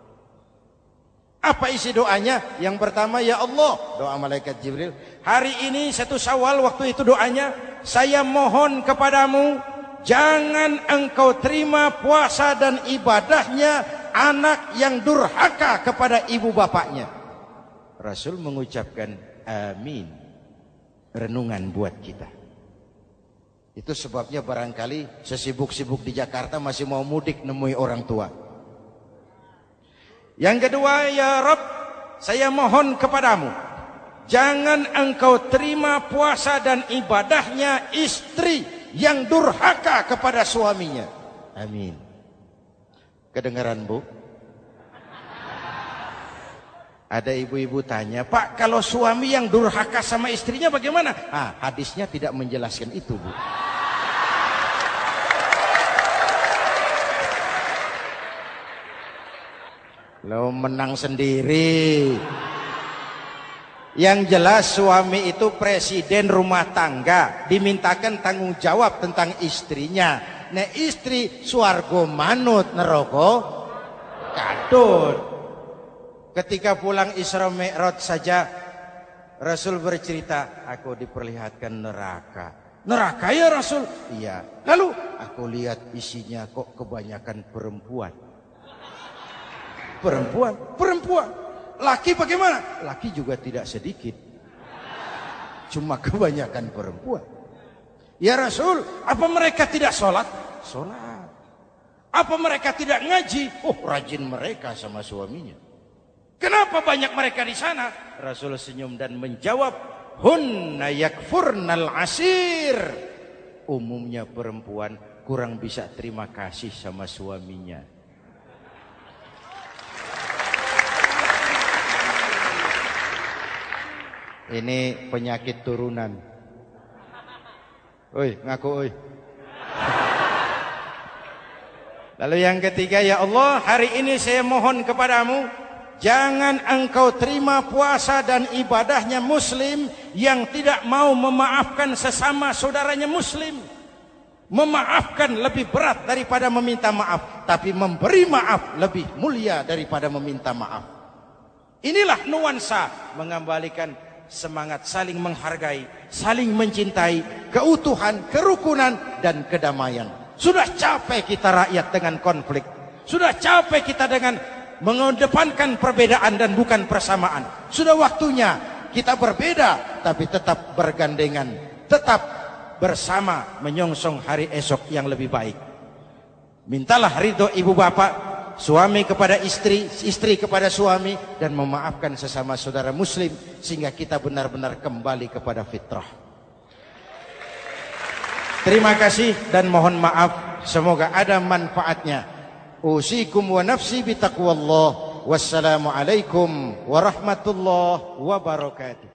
Apa isi doanya? Yang pertama, ya Allah, doa malaikat Jibril. Hari ini 1 Syawal, waktu itu doanya, saya mohon kepadamu, jangan engkau terima puasa dan ibadahnya anak yang durhaka kepada ibu bapaknya. Rasul mengucapkan amin. Renungan buat kita. Itu sebabnya barangkali sesibuk-sibuk di Jakarta masih mau mudik nemui orang tua. Yang kedua, ya Rabb, saya mohon kepadamu, jangan engkau terima puasa dan ibadahnya istri yang durhaka kepada suaminya. Amin. Kedengaran, Bu? Ada ibu-ibu tanya, Pak, kalau suami yang durhaka sama istrinya bagaimana? Hadisnya tidak menjelaskan itu, Bu. Lo menang sendiri. Yang jelas suami itu presiden rumah tangga, dimintakan tanggung jawab tentang istrinya. Nah, istri swargo manut neraka kadut. Ketika pulang Isra Mi'raj saja Rasul bercerita, aku diperlihatkan neraka. Neraka ya Rasul? Iya. Lalu aku lihat isinya kok kebanyakan perempuan. Perempuan. Laki bagaimana? Laki juga tidak sedikit. Cuma kebanyakan perempuan. Ya Rasul, apa mereka tidak sholat? Sholat. Apa mereka tidak ngaji? Oh, rajin mereka sama suaminya. Kenapa banyak mereka di sana? Rasul senyum dan menjawab, hunna yakfurnal asir. Umumnya perempuan kurang bisa terima kasih sama suaminya. Ini penyakit turunan. Oi, ngaku oi. Lalu yang ketiga, ya Allah, hari ini saya mohon kepadamu, jangan engkau terima puasa dan ibadahnya muslim yang tidak mau memaafkan sesama saudaranya muslim. Memaafkan lebih berat daripada meminta maaf, tapi memberi maaf lebih mulia daripada meminta maaf. Inilah nuansa mengembalikan semangat saling menghargai, saling mencintai, keutuhan, kerukunan, dan kedamaian. Sudah capek kita rakyat dengan konflik. Sudah capek kita dengan mengedepankan perbedaan dan bukan persamaan. Sudah waktunya kita berbeda tapi tetap bergandengan, tetap bersama menyongsong hari esok yang lebih baik. Mintalah ridho ibu bapak, suami kepada istri, istri kepada suami, dan memaafkan sesama saudara muslim sehingga kita benar-benar kembali kepada fitrah. Terima kasih dan mohon maaf, semoga ada manfaatnya. Usikum wa nafsi bitaqwallah. Wassalamualaikum warahmatullahi wabarakatuh.